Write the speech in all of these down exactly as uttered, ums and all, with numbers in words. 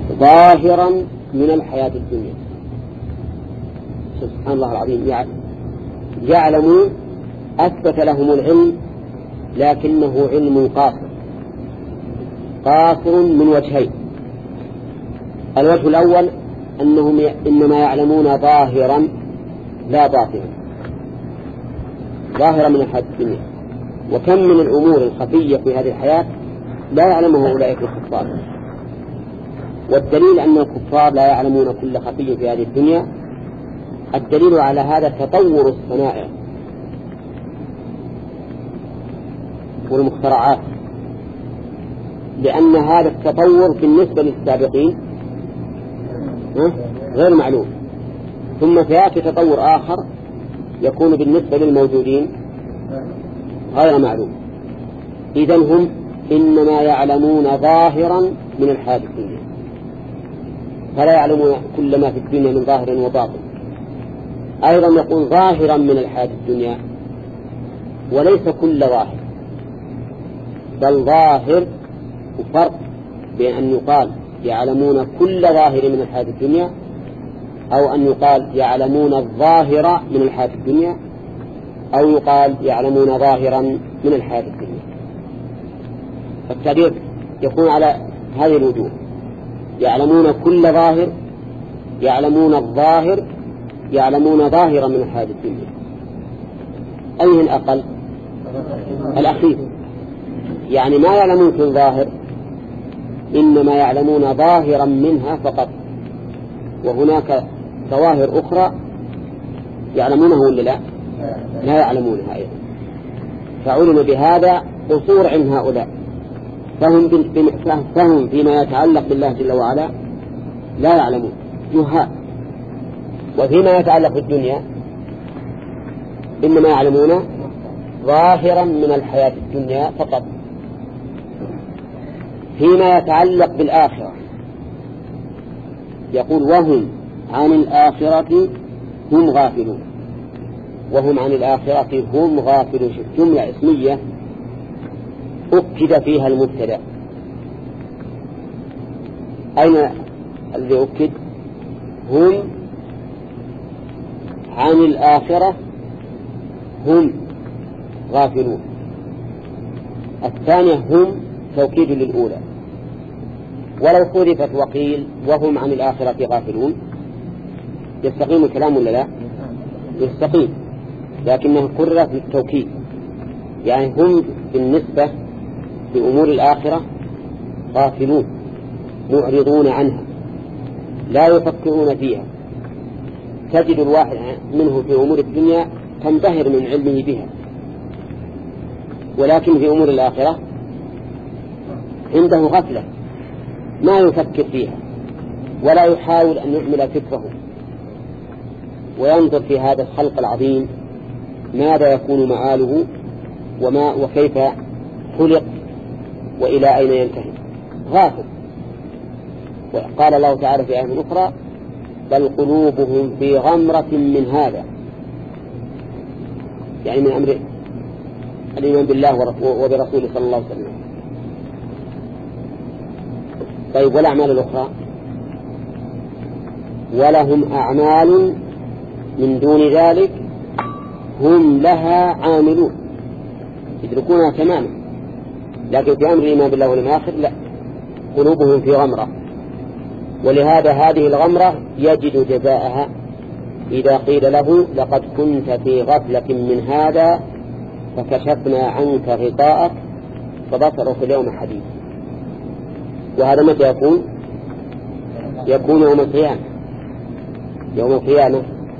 ظاهرا من الحياة الدنيا. سبحان الله العظيم، يعلمون أثبت لهم العلم لكنه علم قاصر قاصر من وجهين. الوجه الأول أنهم إنما يعلمون ظاهرا لا باطنا، ظاهرا من الحياة الدنيا، وكم من الأمور الخفية في هذه الحياة لا يعلمه أولئك الكفار. والدليل أن الكفار لا يعلمون كل خفي في هذه الدنيا، الدليل على هذا تطور الصنائع والمخترعات، لأن هذا التطور بالنسبة للسابقين غير معلوم، ثم سيأتي تطور آخر يكون بالنسبة للموجودين غير معلوم. إذن هم إنما يعلمون ظاهرا من الحياة الدنيا، فلا يعلمون كل ما في الدنيا من ظاهر وباطن. أيضا يقول ظاهرا من الحياة الدنيا، وليس كل ظاهر، بل ظاهر، وفرق بين أن يقال يعلمون كل ظاهر من الحياة الدنيا، أو أن يقال يعلمون الظاهر من الحياة الدنيا، أو يقال يعلمون ظاهرا من الحياة الدنيا. فالتعبير يكون على هذه الوجوه: يعلمون كل ظاهر، يعلمون الظاهر، يعلمون ظاهرا من الحياة الدنيا. أيه الأقل؟ الأخير، يعني ما يعلمون كل ظاهر، إنما يعلمون ظاهرا منها فقط، وهناك ظواهر أخرى يعلمونه ولا لا؟ لا يعلمونها أيضا. فعلم بهذا قصور عند هؤلاء، فهم, فهم فيما يتعلق بالله جل وعلا لا يعلمون، جهال. وفيما يتعلق بالدنيا إنما يعلمون ظاهرا من الحياة الدنيا فقط. فيما يتعلق بالآخرة يقول: وهم عن الآخرة هم غافلون. وهم عن الآخرة هم غافلون، جملة اسمية أكد فيها المبتدأ. أين الذي أكد؟ هم عن الآخرة هم غافلون. الثانية هم توكيد للأولى، ولو حذفت وقيل وهم عن الآخرة غافلون يستقيم الكلام ولا لا؟ يستقيم، لكنه كرر في التوكيد، يعني هم بالنسبة لأمور الآخرة غافلون معرضون عنها لا يفكرون فيها. تجد الواحد منه في أمور الدنيا تنبهر من علمه بها، ولكن في أمور الآخرة عنده غفلة ما يفكر فيها ولا يحاول أن يعمل فكره وينظر في هذا الخلق العظيم ماذا يكون معاله وما وكيف خلق وإلى أين ينتهي، غافل. وقال الله تعالى في آية أخرى: بل قلوبهم في غمرة من هذا، يعني من أمر الإيمان بالله وبرسوله صلى الله عليه وسلم. طيب، والأعمال الأخرى؟ ولهم أعمال من دون ذلك هم لها عاملون، يدركونها تماما، لكن في أمر الإيمان بالله واليوم الآخر لا، قلوبهم في غمرة. ولهذا هذه الغمرة يجد جزاءها إذا قيل له: لقد كنت في غفلة من هذا فكشفنا عنك غطاءك فبصرك اليوم حديد. وهذا متى يكون؟ يكون يوم القيامة. يوم القيامة.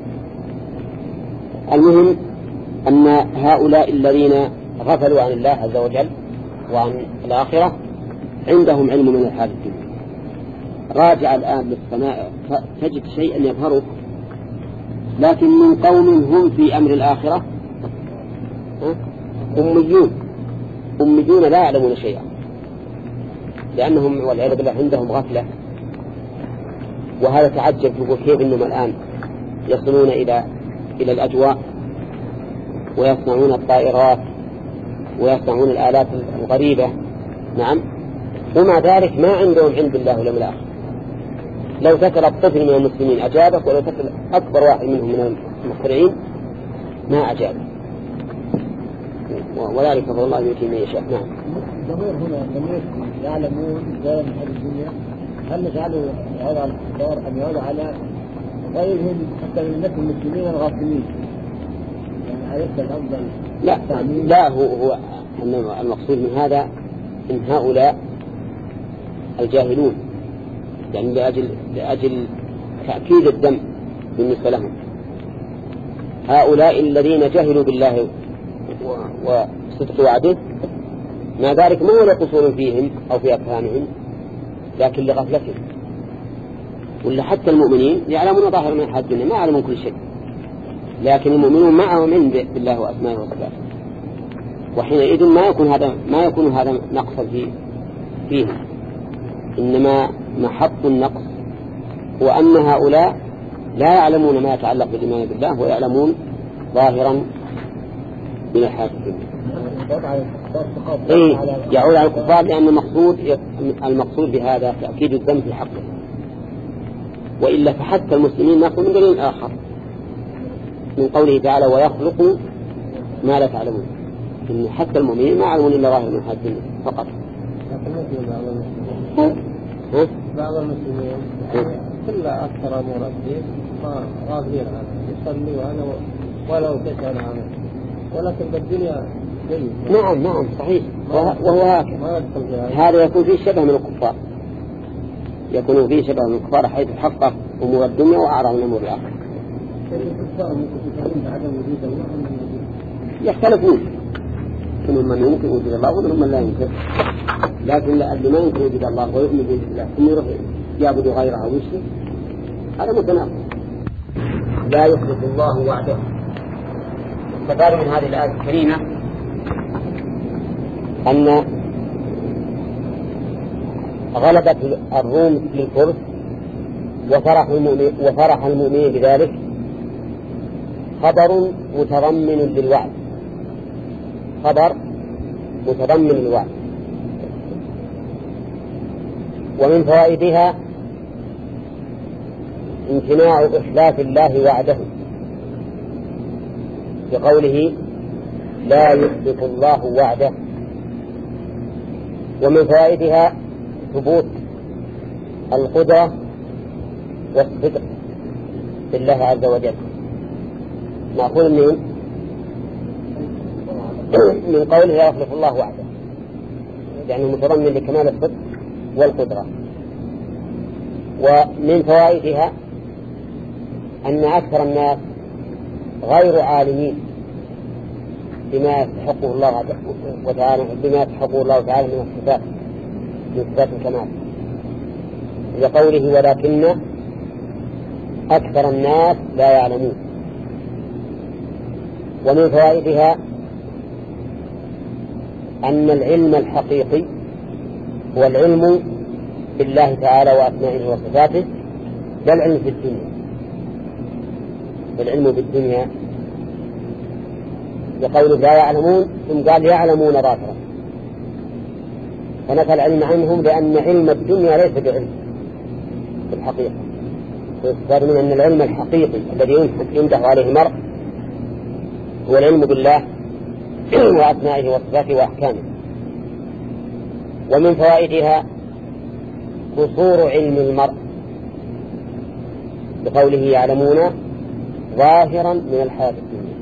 المهم أن هؤلاء الذين غفلوا عن الله عز وجل وعن الآخرة عندهم علم من الحال الدنيا. راجع الآن للصنائع تجد شيئا يظهرك، لكن من قوم هم في أمر الآخرة أميون أميون لا يعلمون شيئا، لأنهم والعياذ بالله عندهم غفلة. وهذا تعجب، تقول كيف إنهم الآن يصلون إلى إلى الأجواء ويصنعون الطائرات ويصنعون الآلات الغريبة، نعم، ومع ذلك ما عندهم علم بالله واليوم الآخر، لو سكر الطفل من المسلمين أجابك، ولو سكر أكبر واحد منهم من المخترعين ما أجابك، وذلك فضل الله يؤتيه من يشاء. نعم. الضمير هنا ضمير يعلمون غير من هذه الدنيا، هل نجعله يعود على الكفار أم يعود على غيرهم حتى من الناس المسلمين الغافلين؟ يعني أليس الأفضل؟ لا لا هو هو المقصود من هذا إن هؤلاء الجاهلون، يعني لأجل لأجل تأكيد الذنب بالنسبة لهم، هؤلاء الذين جهلوا بالله وصدق وعده، ما ذلك ما هو لقصور فيهم أو في أفهامهم، لكن لغفلتهم. ولا حتى المؤمنين يعلمون ظاهر من الحياة الدنيا، ما يعلمون كل شيء، لكن المؤمنون معهم علم بالله وأسمائه وصفاته، وحينئذ ما يكون هذا ما يكون هذا نقصا فيه فيهم، إنما محط النقص هو أن هؤلاء لا يعلمون ما يتعلق بالإيمان بالله، ويعلمون ظاهرا من الحياة الدنيا. إيه يعود على الكفار، لأن المقصود المقصود بهذا تأكيد الذنب في حقه، وإلا فحتى المسلمين نأخذ من دليل آخر من قوله تعالى ويخلق ما لا تعلمون، إن حتى المؤمنين ما يعلمون إلا ظاهر من الحياة الدنيا فقط. بعض المسلمين كل أكثر أمور الدين ما غافلين عنه، يصلي وأنا ولو تسأل عنه، ولكن بالدنيا جيد. نعم نعم صحيح، وهو هكذا. هذا يكون فيه شبه من الكفار، يكون فيه شبه من الكفار حيث تحقق أمور الدنيا وأعرض من أمور الآخرة. يختلفون، منهم من يمكن وجود الله ومنهم من لا يمكن، لكن اللي ما يمكن وجود الله ويؤمن بوجود الله ثم يروح يعبد غيره ويشرك، هذا متناقض. لا يخلف الله وعده. فقال من هذه الآية الكريمة أن غلبة الروم للفرس وفرح المؤمنين وفرح المؤمنين بذلك خبر متضمن للوعد، خبر متضمن للوعد. ومن فوائدها امتناع إخلاف الله وعده بقوله لا يخلف الله وعده. ومن فوائدها ثبوت القدرة والصدق بالله عز وجل، نقول من من قوله لا يخلف الله وعده، يعني متضمن لكمال الصدق والقدرة. ومن فوائدها أن أكثر الناس غير عالمين بما يستحقه الله وتعالى بما يستحقه الله تعالى من الصفات من صفات الكمال، لقوله ولكن أكثر الناس لا يعلمون. ومن فوائدها أن العلم الحقيقي هو العلم بالله تعالى وأسمائه وصفاته، لا العلم في الدنيا، العلم بالدنيا بقوله لا يعلمون، ثم قال يعلمون ظاهرا، فنفى العلم عنهم لأن علم الدنيا ليس بعلم في الحقيقة. فيستفاد من أن العلم الحقيقي الذي يمدح عليه المرء هو العلم بالله وأسمائه وصفاته وأحكامه. ومن فوائدها قصور علم المرء بقوله يعلمون ظاهرا من الحياة الدنيا،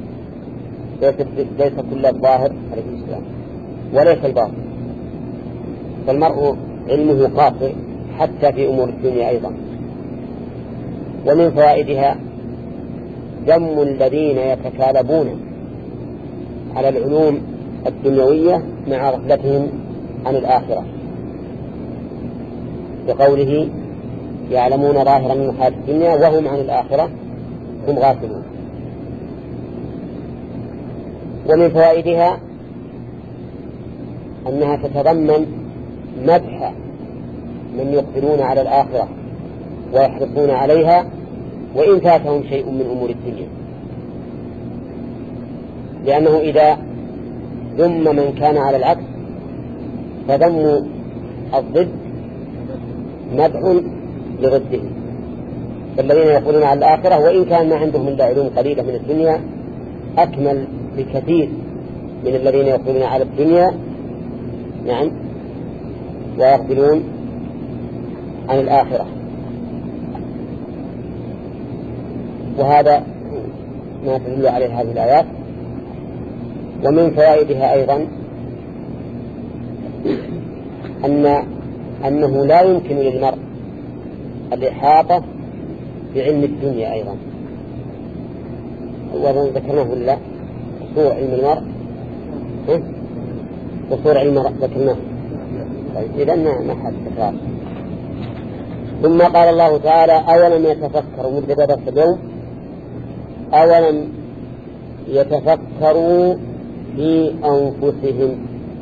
ليس كل الظاهر عليه السلام وليس الباطن، فالمرء علمه قاصر حتى في أمور الدنيا أيضا. ومن فوائدها ذم الذين يتكالبون على العلوم الدنيوية مع غفلتهم عن الآخرة بقوله يعلمون ظاهرا من الحياة الدنيا وهم عن الآخرة هم غافلون. ومن فوائدها أنها تتضمن مدح من يقبلون على الآخرة ويحرصون عليها وإن فاتهم شيء من أمور الدنيا، لأنه إذا ذم من كان على العكس فذم الضد مدح لضده. فالذين يقولون على الآخرة وإن كان ما عندهم إلا علوم قليلة من الدنيا أكمل بكثير من الذين يقولون على الدنيا نعم ويقبلون عن الآخرة. وهذا ما تدل عليه هذه الآيات. ومن فوائدها أيضا أن أنه لا يمكن للمرء الإحاطة بعلم الدنيا أيضا. وأظن ذكرناه ولا قصور علم المرء قصور علم المرء ذكرناه. طيب إذا ما حد تكرار. ثم قال الله تعالى أولم يتفكروا مبتدأ درس اليوم أولم يتفكروا في أنفسهم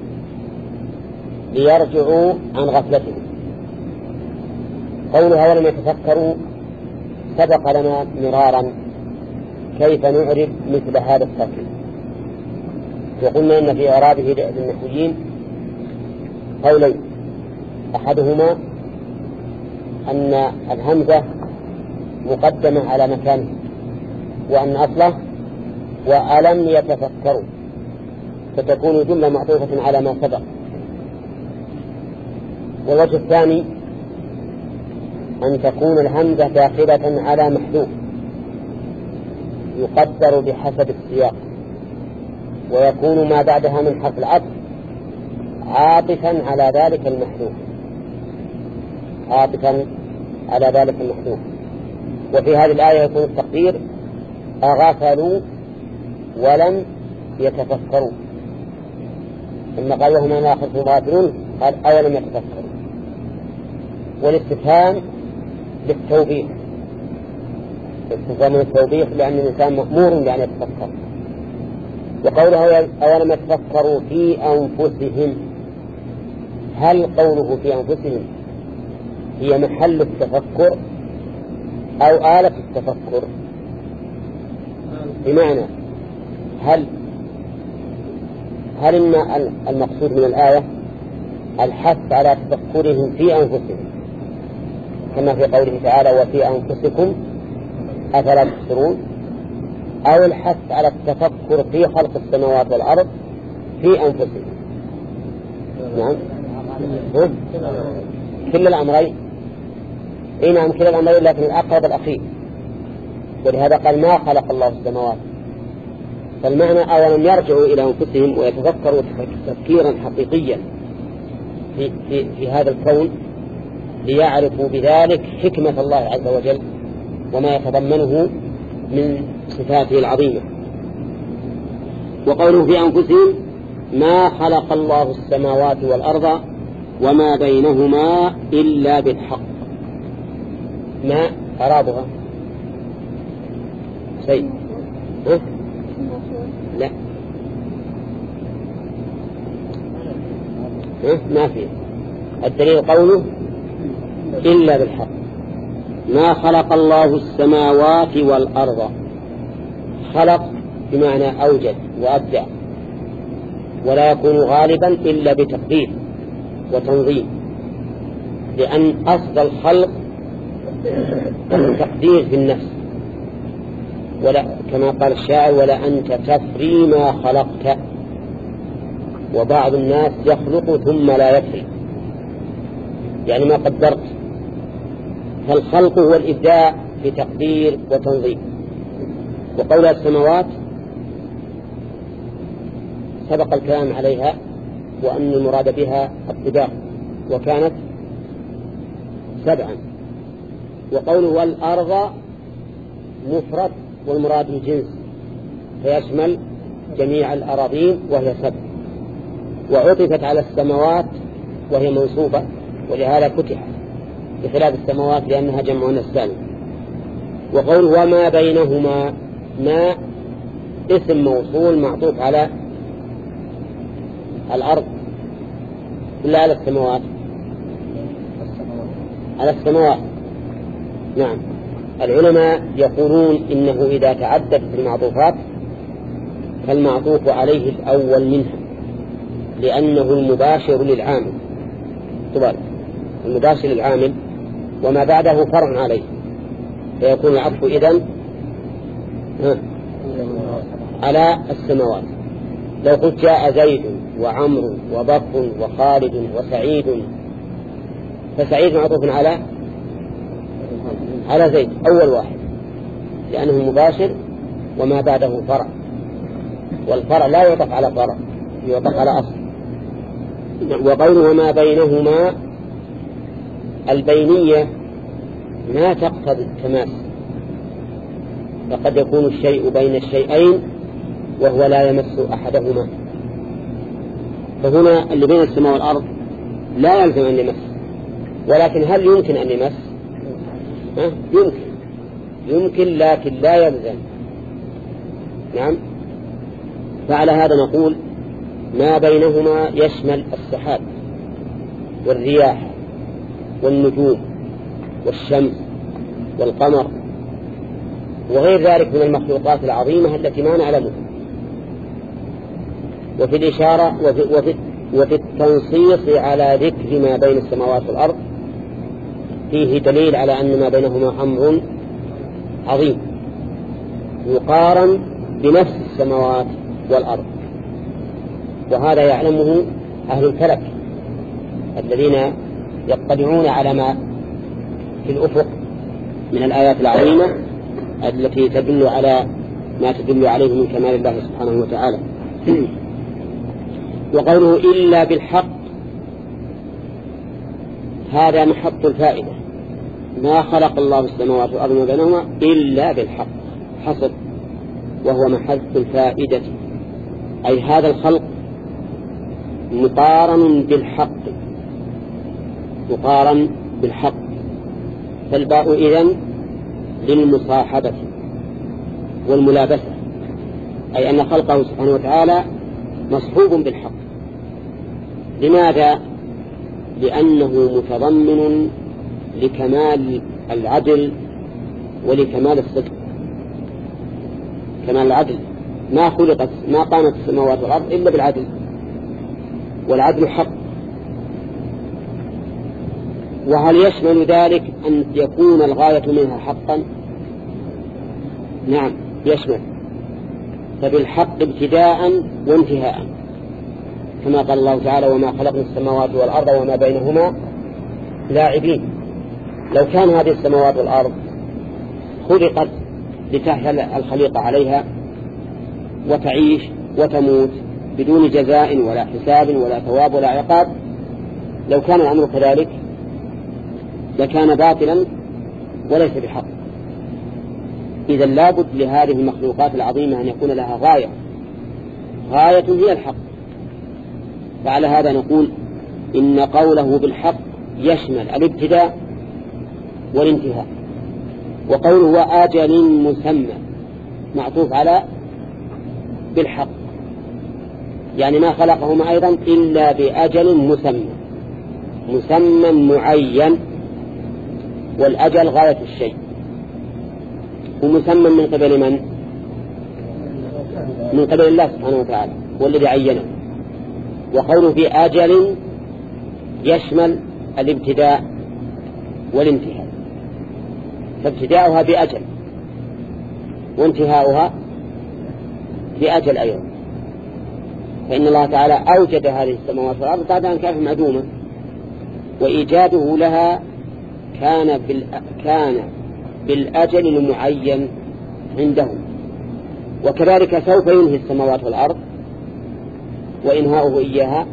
ليرجعوا عن غفلتهم. قولها أولم يتفكروا سبق لنا مرارا كيف نعرب مثل هذا التركيب. وقلنا إن في إعرابه للنحويين قولين أحدهما أن الهمزة مقدمة على مكانه وأن أصله وألم يتفكروا فتكون جملة معطوفة على ما سبق. والوجه الثاني أن تكون الهمزة داخلة على محذوف يقدر بحسب السياق ويكون ما بعدها من حرف العطف عاطفا على ذلك المحذوف عاطفا على ذلك المحذوف. وفي هذه الآية يكون التقدير أغفلوا ولم يتفكروا. ثم قال وهم أن آخر غافلون قال أولم يتفكروا. والاستفهام للتوبيخ استفهام للتوبيخ لأن الإنسان مأمور بأن يتفكر. وقوله أولم يتفكروا في أنفسهم هل قوله في أنفسهم هي محل التفكر أو آلة التفكر؟ بمعنى هل هل إن المقصود من الآية الحث على تفكرهم في أنفسهم كما في قوله تعالى وفي أنفسكم أفلا تبصرون أو الحث على التفكر في خلق السماوات والأرض في أنفسهم؟ نعم كل الأمرين. إيه نعم كل الأمرين لكن الأقرب الأخير. ولهذا قال ما خلق الله السماوات. فالمعنى أولا يرجعوا إلى أنفسهم ويتفكروا تفكيرا حقيقيا في, في, في هذا الكون ليعرفوا بذلك حكمة الله عز وجل وما يتضمنه من صفاته العظيمة. وقوله في أنفسهم ما خلق الله السماوات والأرض وما بينهما إلا بالحق. ما أرادها شيء ها؟ لا ها؟ ما فيه. الدليل قوله إلا بالحق. ما خلق الله السماوات والأرض. خلق بمعنى أوجد وأبدع ولا يكون غالبا إلا بتقدير وتنظيم لأن أصل الخلق التقدير في النفس. ولا كما قال الشاعر ولا أنت تفري ما خلقت. وبعض الناس يخلق ثم لا يفري يعني ما قدرت. فالخلق هو الإبداع بتقدير وتنظيم. وقول السماوات سبق الكلام عليها وأن المراد بها الطباق وكانت سبعا. وقوله والأرض مفرد والمراد الجنس فيشمل جميع الأراضين وهي سبع. وعطفت على السماوات وهي منصوبة ولهذا فتحت بخلاف السماوات لأنها جمع السالم. وقوله وما بينهما ما اسم موصول معطوف على الأرض إلا على السماوات على السماوات. نعم العلماء يقولون إنه إذا تعددت المعطوفات فالمعطوف عليه الأول منها لأنه المباشر للعامل. طبعا المباشر للعامل وما بعده فرع عليه، فيكون العطف إذن على السماوات. لو قلت جاء زيد وعمر وبكر وخالد وسعيد، فسعيد معطوف على على زيد أول واحد لأنه مباشر، وما بعده فرع، والفرع لا يعطف على فرع، يعطف على أصل. وقوله وما بينهما، البينية ما تقتضي التماس، فقد يكون الشيء بين الشيئين وهو لا يمس أحدهما، فهنا اللي بين السماء والأرض لا يلزم أن يمس، ولكن هل يمكن أن يمس؟ ها؟ يمكن يمكن لكن لا يلزم. نعم. فعلى هذا نقول ما بينهما يشمل السحاب والرياح والنجوم والشمس والقمر وغير ذلك من المخلوقات العظيمة التي ما نعلمها. وفي الإشارة وفي, وفي, وفي التنصيص على ذكر ما بين السماوات والأرض فيه دليل على أن ما بينهما أمر عظيم يقارن بنفس السماوات والأرض، وهذا يعلمه أهل الفلك الذين يطلعون على ما في الأفق من الآيات العظيمة التي تدل على ما تدل عليه من كمال الله سبحانه وتعالى. وقوله إلا بالحق، هذا محط الفائدة، ما خلق الله السماوات والأرض ما بينهما إلا بالحق حصل، وهو محط الفائدة، أي هذا الخلق مقارن بالحق مقارن بالحق فالباء إذن للمصاحبة والملابسة، أي أن خلقه سبحانه وتعالى مصحوب بالحق. لماذا؟ لأنه متضمن لكمال العدل ولكمال الصدق. كمال العدل، ما خلقت ما قامت السماوات والأرض إلا بالعدل، والعدل حق. وهل يشمل ذلك أن يكون الغاية منها حقا؟ نعم يشمل، فبالحق ابتداء وانتهاء، كما قال الله تعالى وما خلقنا السماوات والأرض وما بينهما لاعبين. لو كان هذه السماوات والأرض خلقت لتحيا الخليقة عليها وتعيش وتموت بدون جزاء ولا حساب ولا ثواب ولا عقاب، لو كان الأمر كذلك لكان باطلا وليس بحق. إذا لابد لهذه المخلوقات العظيمة أن يكون لها غاية، غاية هي الحق. فعلى هذا نقول إن قوله بالحق يشمل الابتداء والانتهاء. وقوله وآجل مسمى معطوف على بالحق، يعني ما خلقهما أيضا إلا بأجل مسمى مسمى معين، والأجل غاية الشيء، ومسمى من قبل من؟ من قبل الله سبحانه وتعالى والذي عينه. وقوله في أجل يشمل الابتداء والانتهاء، فابتداؤها بأجل وانتهاؤها بأجل أيضا، فإن الله تعالى أوجد هذه السماوات والأرض بعد أن كانت معدومة، وإيجاده لها كان كان بالأجل المعين عنده، وكذلك سوف ينهي السماوات والأرض وإنهاؤه إياها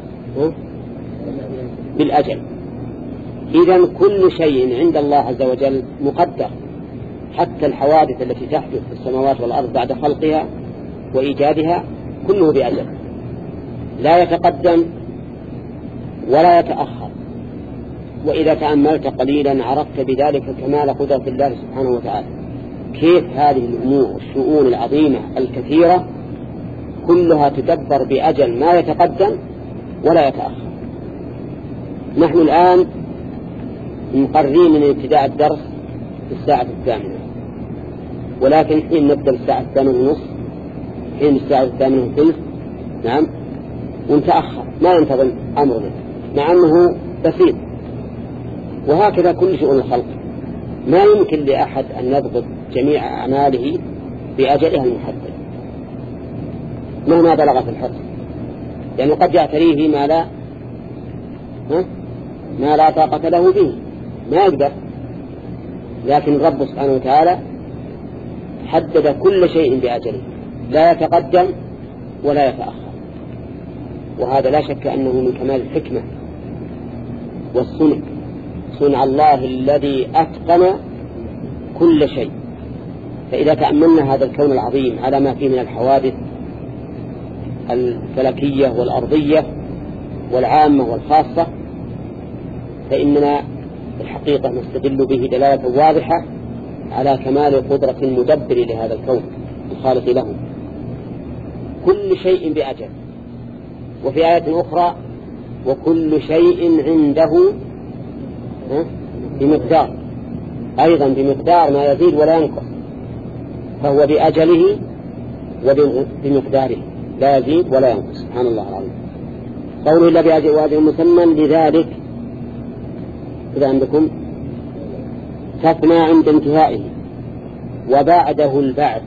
بالأجل. إذن كل شيء عند الله عز وجل مقدر، حتى الحوادث التي تحدث في السماوات والأرض بعد خلقها وإيجادها كله بأجل، لا يتقدم ولا يتأخر. وإذا تأملت قليلا عرفت بذلك كمال قدرة الله سبحانه وتعالى، كيف هذه الأمور والشؤون العظيمة الكثيرة كلها تدبر بأجل ما يتقدم ولا يتأخر. نحن الآن مقررين من ابتداء الدرس في الساعة الثامنة، ولكن حين نبدأ الساعة الثامنة ونصف، حين الساعة الثامنة وثلث، نعم، ونتأخر ما ينتظم أمرنا، مع أنه بسيط وهكذا كل شؤون الخلق. ما يمكن لأحد أن يضبط جميع أعماله بأجلها المحدد مهما بلغ في الحفظ، لأنه قد يعتريه ما لا ما لا طاقة له به، ما يقدر. لكن الرب سبحانه وتعالى حدد كل شيء بأجله، لا يتقدم ولا يتأخر، وهذا لا شك أنه من كمال الحكمة والصنع، صنع الله الذي أتقن كل شيء. فإذا تأملنا هذا الكون العظيم على ما فيه من الحوادث الفلكية والأرضية والعامة والخاصة، فإننا الحقيقة نستدل به دلالة واضحة على كمال قدرة المدبر لهذا الكون الخالق له. كل شيء بأجل. وفي آية أخرى وكل شيء عنده بمقدار، أيضا بمقدار ما يزيد ولا ينقص، فهو بأجله وبمقداره لا يزيد ولا ينقص. سبحان الله العظيم. قوله إلا بأجل وأجل مسمى لذلك إذا عندكم تثنى عند انتهائه وبعده البعث.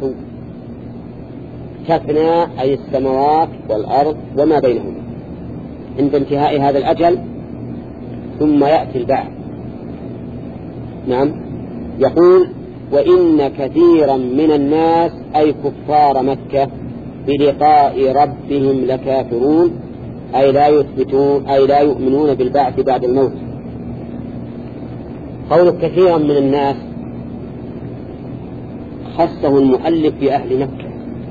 تثنى أي السماوات والأرض وما بينهما عند انتهاء هذا الأجل، ثم يأتي البعث. نعم. يقول وإن كثيرا من الناس أي كفار مكة بلقاء ربهم لكافرون، أي لا يثبتون أي لا يؤمنون بالبعث بعد الموت. قول كثيرا من الناس خصه المؤلف بأهل مكة،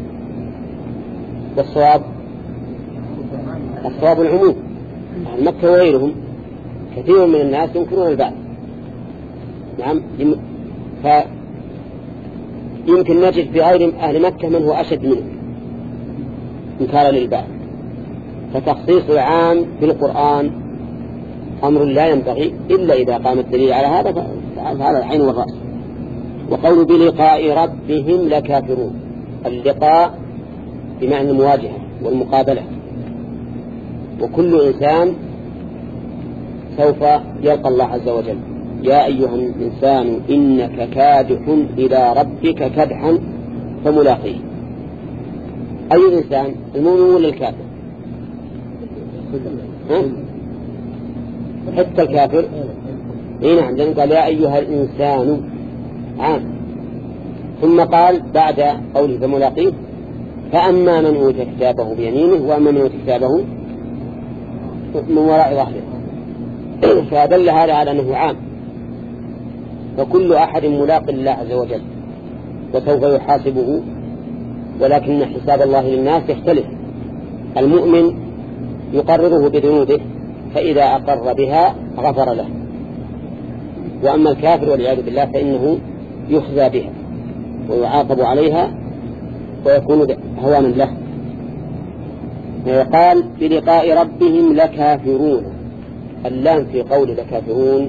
والصواب الصواب العموم، أهل مكة وغيرهم كثير من الناس ينكرون البعث. نعم. فيمكن نجد في غير أهل مكة من هو أشد منه إنكارا للبعث. فتخصيص العام بالقرآن أمر لا ينبغي إلا إذا قام الدليل على هذا، فعلى العين والرأس. وقول بلقاء ربهم لكافرون، اللقاء بمعنى المواجهة والمقابلة، وكل إنسان سوف يلقى الله عز وجل. يا أيها الإنسان إنك كادح إلى ربك كدحا فملاقيه. أي إنسان، المؤمن ولا الكافر؟ ها؟ حتى الكافر. إيه نعم. لأنه قال يا أيها الإنسان عام، ثم قال بعد قوله فملاقيه فأما من أوتي كتابه بيمينه وأما من أوتي كتابه من وراء ظهره. فدل هذا على أنه عام، فكل أحد ملاق الله عز وجل وسوف يحاسبه، ولكن حساب الله للناس يختلف. المؤمن يقرره بذنوبه، فإذا أقر بها غفر له، وأما الكافر والعياذ بالله فإنه يخزى بها ويعاقب عليها ويكون هوانا له. قال بلقاء ربهم لكافرون. اللام في قول لكافرون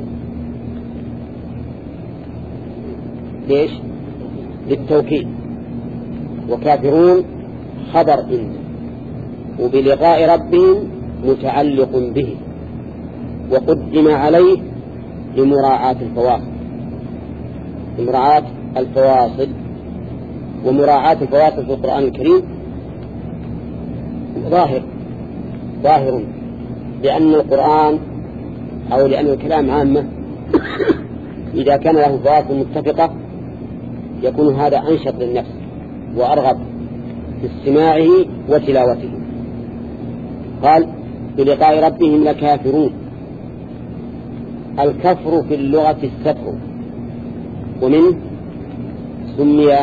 ليش؟ للتوكيد، وكافرون خبر إن، وبلقاء ربهم متعلق به، وقدم عليه لمراعاة الفواصل، لمراعاة الفواصل. ومراعاة الفواصل في القرآن الكريم ظاهر ظاهر لأن القرآن أو لأن الكلام عامة إذا كان له فواصل متفقة يكون هذا أنشط للنفس وأرغب في استماعه وتلاوته. قال بلقاء ربهم لكافرون. الكفر في اللغة الستر، ومنه سمي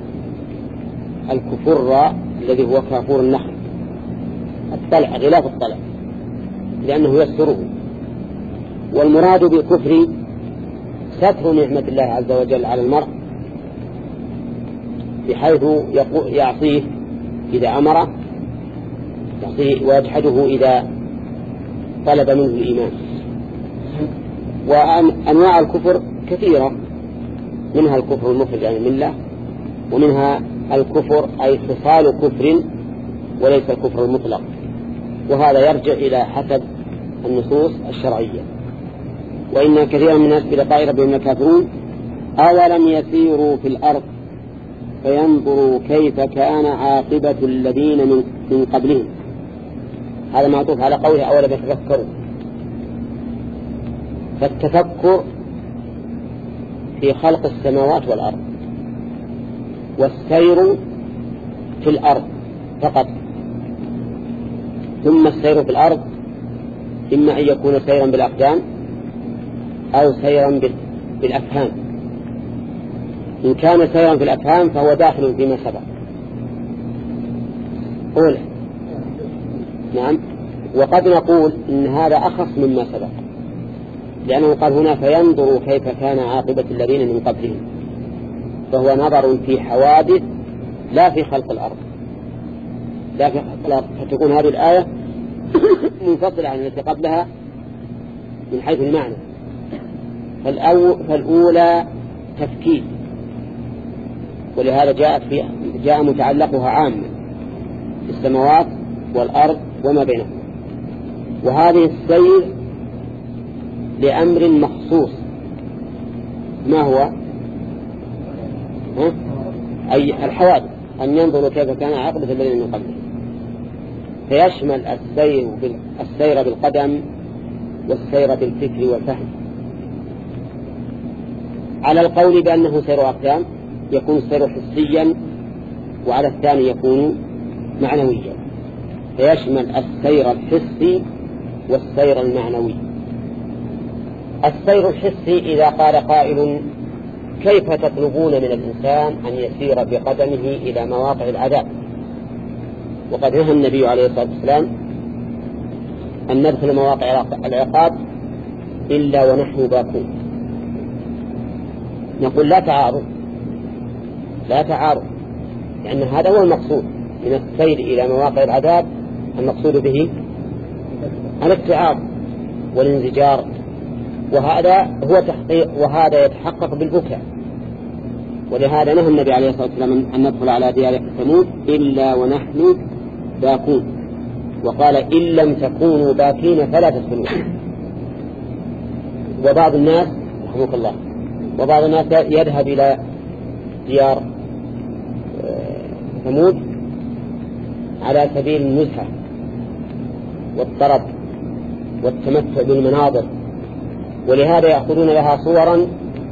الكفر الذي هو كافور النخل الطلع، غلاف الطلع، لأنه يستره. والمراد بالكفر ستر نعمة الله عز وجل على المرء، بحيث يعصيه إذا أمره، يعصيه ويجحده إذا طلب منه الإيمان. وأنواع الكفر كثيرة، منها الكفر المخرج عن الملة، ومنها الكفر أي خصال كفر وليس الكفر المطلق، وهذا يرجع إلى حسب النصوص الشرعية. وإن كثيرا من الناس بلقاء ربهم الكافرون أولم يسيروا في الأرض فينظروا كيف كان عاقبة الذين من قبلهم. هذا معطوف على قوله أولم يتفكروا. فالتفكر في خلق السماوات والأرض، والسير في الأرض فقط. ثم السير في الأرض إما أن يكون سيرا بالأقدام أو سيرا بالأفهام. إن كان سيرا في الأفهام فهو داخل فيما سبق. أولا نعم. وقد نقول إن هذا أخص مما سبق، لأنه قال هنا فينظروا كيف كان عاقبة الذين من قبلهم، فهو نظر في حوادث لا في خلق الأرض، لا في خلق الأرض. فتكون هذه الآية منفصلة عن التي قبلها من حيث المعنى. فالأولى تفكير، ولهذا جاءت في جاء متعلقها عامة في السماوات والأرض وما بينهما. وهذه السير لأمر مخصوص، ما هو؟ ها؟ أي الحوادث، أن ينظروا كيف كان عاقبة الذين من قبلهم، فيشمل السير السير بالقدم والسير بالفكر والفهم. على القول بأنه سير أقدام يكون السير حسيا، وعلى الثاني يكون معنويا، فيشمل السير الحسي والسير المعنوي. السير الحسي إذا قال قائل كيف تطلبون من الإنسان أن يسير بقدمه إلى مواقع العذاب، وقد نهى النبي عليه الصلاة والسلام أن ندخل مواقع العقاب إلا ونحن باكون. نقول لا تعارض، لا تعارض، لأن هذا هو المقصود من السير إلى مواقع العذاب. المقصود به الاتعاظ والانزجار، وهذا هو تحقيق، وهذا يتحقق بالبكاء. ولهذا نهى النبي عليه الصلاة والسلام أن ندخل على ديار ثمود إلا ونحن باكون، وقال إن لم تكونوا باكين فلا تدخلون. وبعض الناس رحمك الله وبعض الناس يذهب إلى ديار ثمود على سبيل النزهة والطرب والتمتع بالمناظر، ولهذا يأخذون لها صورا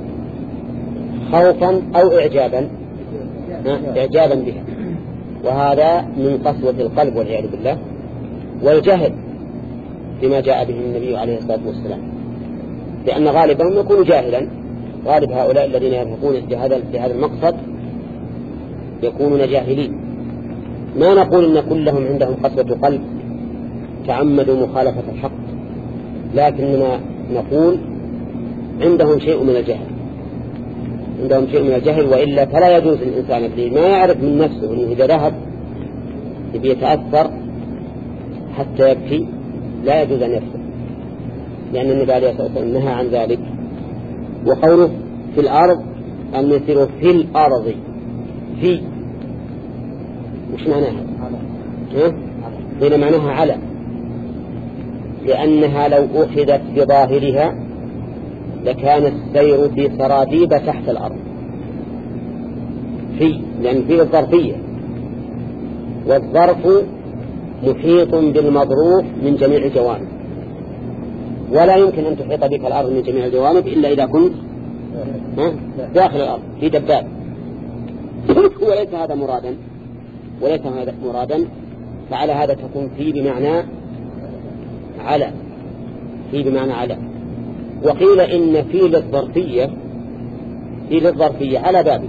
خوفا أو إعجابا إعجابا بها، وهذا من قسوة القلب والعياذ بالله والجهل بما جاء به النبي عليه الصلاة والسلام، لأن غالبهم يكون جاهلا. غالب هؤلاء الذين يذهبون لهذا المقصد يكونون جاهلين. ما نقول إن كلهم عندهم قسوة قلب تعمدوا مخالفة الحق، لكننا نقول عندهم شيء من الجهل، عندهم شيء من الجهل، وإلا فلا يجوز الإنسان الذي ما يعرف من نفسه أنه إذا ذهب يتأثر حتى يبكي لا يجوز أن يفعل، لأن النبي عليه الصلاة والسلام نهى عن ذلك. وقوله في الأرض أن يسيروا في الأرض، في مش معناها ها؟ هنا معناها على، لأنها لو أخذت بظاهرها لكان السير في سراديب تحت الأرض، في لأن في الظرفية، والظرف محيط بالمظروف من جميع الجوانب، ولا يمكن أن تحيط بك الأرض من جميع الجوانب إلا إذا كنت داخل الأرض في دباب. وليس هذا مرادا وليس هذا مرادا فعلى هذا تكون في بمعنى على، في بمعنى على. وقيل إن في للظرفية في للظرفية على بابه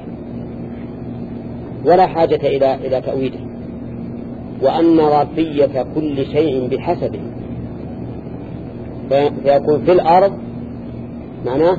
ولا حاجة إلى إلى تأويله، وأن ظرفية كل شيء بحسبه، فيكون في الأرض معناه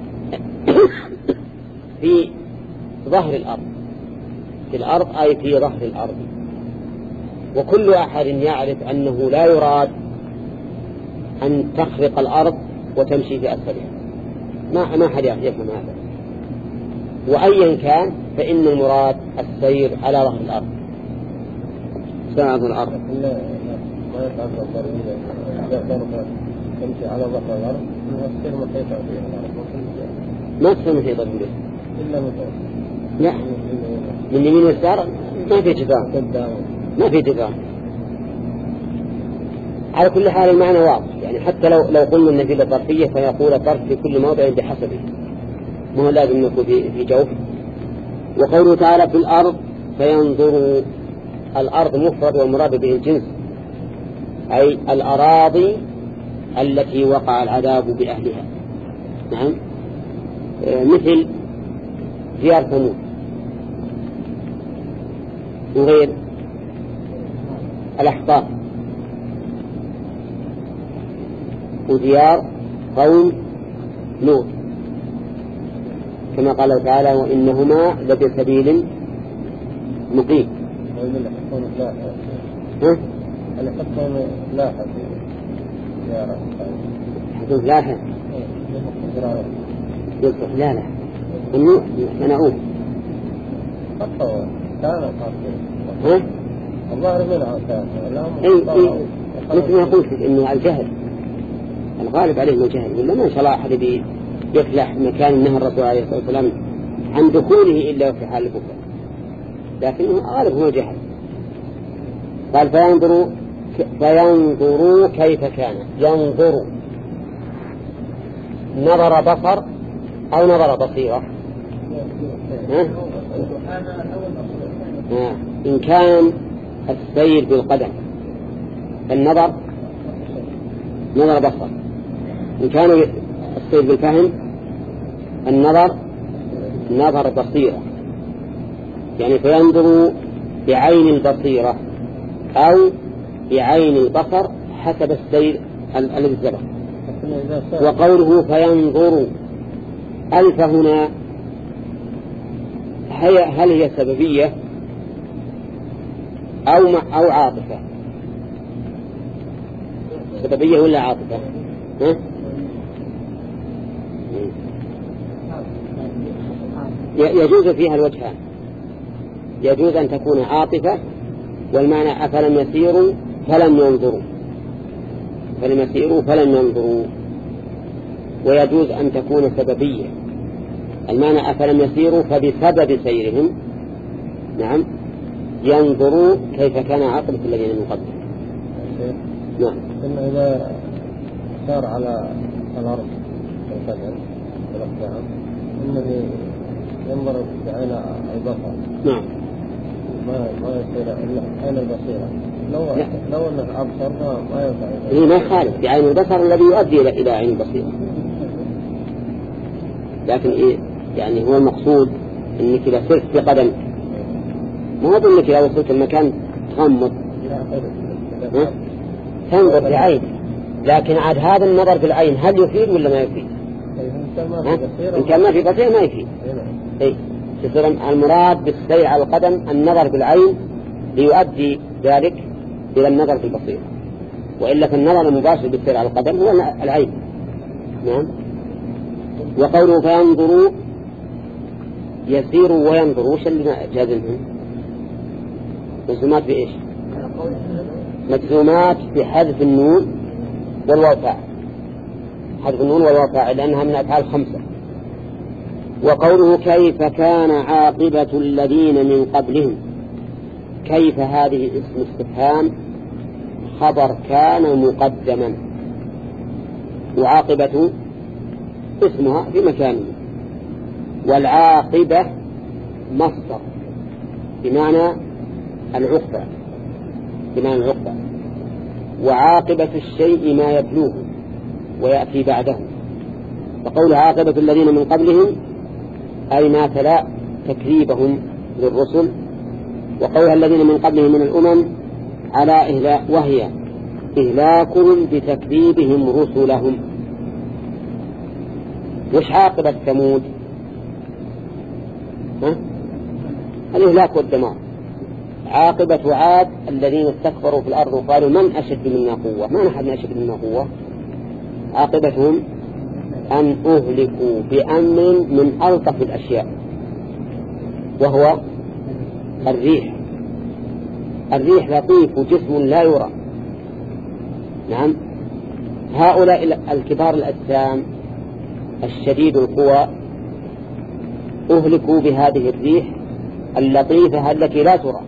في ظهر الأرض، في الأرض أي في ظهر الأرض. وكل أحد يعرف أنه لا يراد أن تخرق الأرض وتمشي في أسفلها، ما ما حد يفهم هذا. وأيا كان فإن المراد السير على ظهر الأرض، ساعة الأرض. تمشي على ظهر الأرض تصير محيطة فيها الأرض ما تصير محيطة بالجسم إلا متوسط. لا من يمين ويسار ما في جدار ما في جدار. على كل حال المعنى واضح يعني حتى لو لو قلنا النتيجة ظرفية فيقول الظرف في كل موضع بحسبه مو لازم يكون في في جوف. وقوله تعالى في الأرض فينظروا الأرض مفرد والمراد به الجنس أي الأراضي التي وقع العذاب بأهلها. نعم مثل ديار ثمود وغير الأحقاف وديار قوم لوط كما قال تعالى وإنهما لفي سبيل مقيم. ها؟ أنا حطهم لاحة يا رب حطهم لاحة يصبح لا لا إنه أنا أقول حطوا كان قاصر ها؟ الظاهر منها كان إيه إيه مثل ما قلت إنه الجهل الغالب عليه الجهل ولا ما إن شاء الله أحد يفلح مكان نهى الرسول عليه الصلاة والسلام عن دخوله إلا في حال الكفر لكنه غالب هو جهل. قال فينظروا فينظروا كيف كان ينظروا نظر بصر أو نظر بصيرة. ها؟ ها. إن كان السير بالقدم النظر نظر بصر. إن كان السير بالفهم النظر نظر بصيرة يعني فينظروا بعين البصيرة أو بعين البصر حسب السير الذي سبق. وقوله فينظروا ألف هنا هل هي سببية أو أو عاطفة؟ سببية ولا عاطفة؟ ها؟ يجوز فيها الوجهان يجوز أن تكون عاطفة والمعنى أفلم يسيروا فلم ينظروا فلم يسيروا فلم ينظروا ويجوز أن تكون سببية المعنى أفلم يسيروا فبسبب سيرهم نعم ينظروا كيف كان عاقبة الذين من قبلهم. نعم ثم إذا سار على الأرض والقدم والأقدام إنه ينظر بعين البصر. نعم ما ما يصير إلا عين البصيرة. لو لا. لو أنك أبصر ما ما ينفع. هي ما خالف بعين البصر الذي يؤدي إلى إلى عين البصيرة لكن إيه يعني هو المقصود إنك إذا سرت بقدم ما هو إنك إذا وصلت المكان تغمض تنظر بعين لكن عاد هذا النظر بالعين هل يفيد ولا ما يفيد؟ إن كان ما في بصيرة ما يفيد. إيه يصير المراد بالسير على القدم النظر بالعين ليؤدي ذلك إلى النظر بالبصيرة وإلا فالنظر المباشر بالسير على القدم هو العين. نعم. وقوله فينظروا يسيروا وينظروا وش اللي جازمهم؟ مجزومات بإيش؟ مجزومات بحذف النون والواو فاعل حذف النون والواو فاعل لأنها من الأفعال خمسة. وقوله كيف كان عاقبة الذين من قبلهم كيف هذه اسم استفهام خبر كان مقدما وعاقبة اسمها في مكانه والعاقبة مصدر بمعنى العقبة بمعنى العقبة وعاقبة الشيء ما يبلوه ويأتي بعده. فقول عاقبة الذين من قبلهم أي ما تلا تكذيبهم للرسل وقولها الذين من قبلهم من الأمم على إهلاك وهي إهلاكهم بتكذيبهم رسلهم. وش عاقبة ثمود؟ ها؟ الإهلاك والدمار. عاقبة عاد الذين استكبروا في الأرض وقالوا من أشد منا قوة ما نحن أشد منا قوة عاقبتهم أن أهلكوا بأمر من ألطف الأشياء وهو الريح. الريح لطيف وجسم لا يرى. نعم هؤلاء الكبار الأجسام الشديد القوى أهلكوا بهذه الريح اللطيفة التي لا ترى.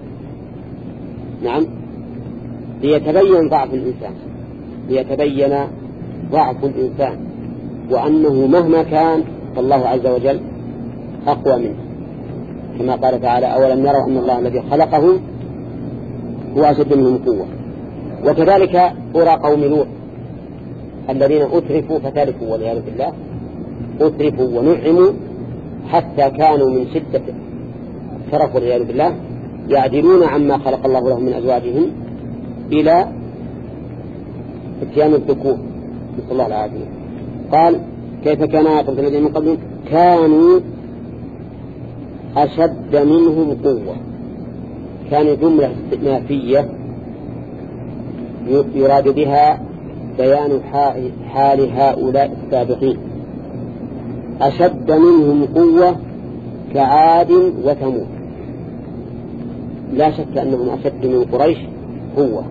نعم، ليتبين ضعف الإنسان، ليتبين ضعف الإنسان وأنه مهما كان فالله عز وجل أقوى منه، كما قال تعالى: أولم يروا أن الله الذي خلقهم هو أشد منهم قوة. وكذلك قرى قوم لوط الذين أترفوا فترفوا والعياذ بالله، أترفوا ونعموا حتى كانوا من شدة الترف والعياذ بالله يعدلون عما خلق الله لهم من أزواجهم إلى اتيان الذكور، نسأل الله العافية. قال: كيف كان عاقبة الذين من قبلهم؟ كانوا أشد منهم قوة. كان جملة استئنافية يراد بها بيان حال هؤلاء السابقين. أشد منهم قوة كعاد وثمود. لا شك أنهم أشد من قريش قوة.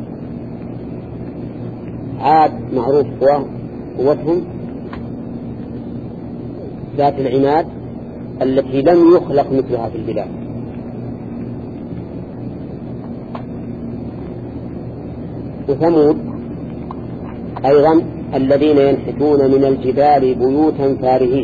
عاد معروف قوتهم ذات العماد التي لم يخلق مثلها في البلاد. وثمود أيضا الذين ينحتون من الجبال بيوتا فارهين،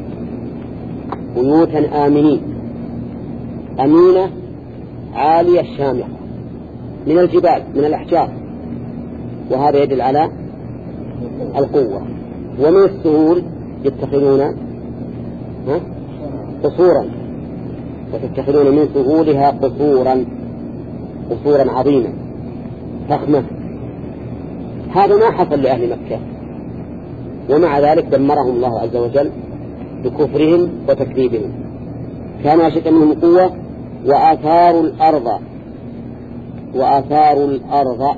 بيوتا آمنين، أمينة عالية شامخة من الجبال من الأحجار، وهذا يدل على القوة. ومن السهول يتخذون قصورا، وتتخذون من سهولها قصورا قصورا عظيمة فخمة. هذا ما حصل لأهل مكة، ومع ذلك دمرهم الله عز وجل بكفرهم وتكذيبهم. كان أشد منهم قوة وآثاروا الأرض. وآثاروا الأرض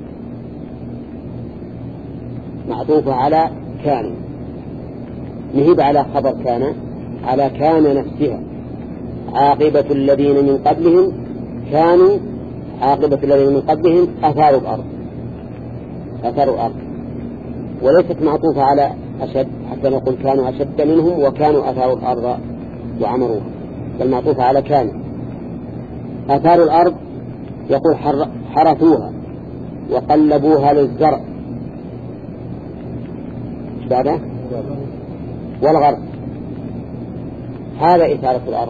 معطوفة على كان، نهب على خبر كان، على كان نفسها. عاقبة الذين من قبلهم كانوا عاقبة الذين من قبلهم أثاروا الأرض، أثاروا الأرض، وليست معطوفة على أشد حتى نقول كانوا أشد منهم وكانوا أثاروا الأرض وعمروها، بل معطوفة على كان. أثاروا الأرض يقول حرثوها وقلبوها للزرع بعده والغرب. هذا إثارة الأرض.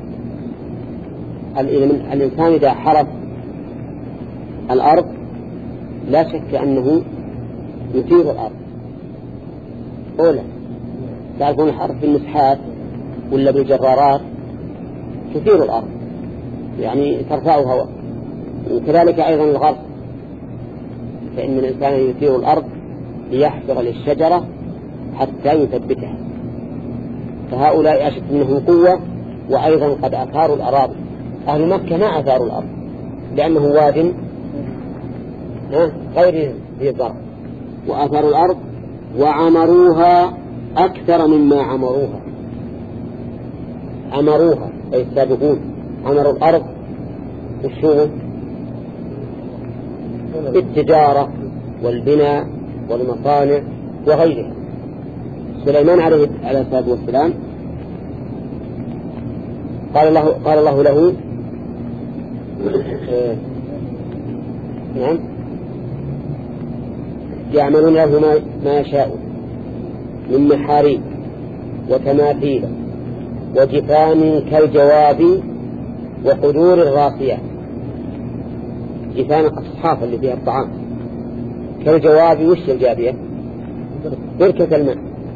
الإنسان إذا حرث الأرض لا شك أنه يثير الأرض. أولا تعرفون الحرث بالمسحات ولا بالجرارات تثير الأرض، يعني ترفعها هواء. وكذلك أيضا الغرس، فإن الإنسان يثير الأرض ليحفر للشجرة حتى يثبتها. فهؤلاء أشد منهم قوة، وأيضا قد أثاروا الأراضي. أهل مكة ما أثاروا الأرض لأنه واد غير ذي ضرر، وأثاروا الأرض وعمروها أكثر مما عمروها. عمروها أي السابقون عمروا الأرض والشغل بالتجارة والبناء والمصانع وغيرها. سليمان عليه الصلاة والسلام قال الله, قال الله له آه نعم يعملون له ما, ما يشاء من محاريب وتماثيل وجفان كالجواب وقدور الراسيات. جفان الصحافة اللي فيها الطعام. كالجواب وش الجابية؟ بركة الماء.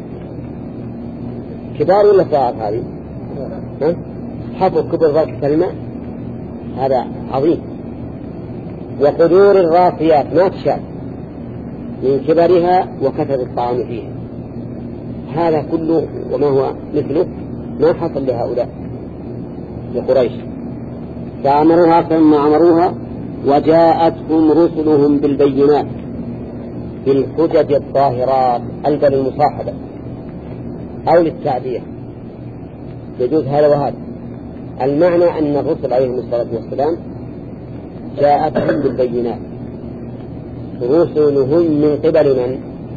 كبار ولا صغار هذه؟ حفظ كبر بركة الماء هذا عظيم. وقدور الراسيات ما تشاء من كبرها وكثر الطعام فيها. هذا كله وما هو مثله ما حصل لهؤلاء لقريش. فأمروها ثم عمروها وجاءتهم رسلهم بالبينات بالحجج الظاهرات ألقى للمصاحبة أو للتعدية، يجوز هذا وهذا. المعنى أن الرسل عليهم الصلاة والسلام جاءتهم بالبينات. رسلهم من قبل من؟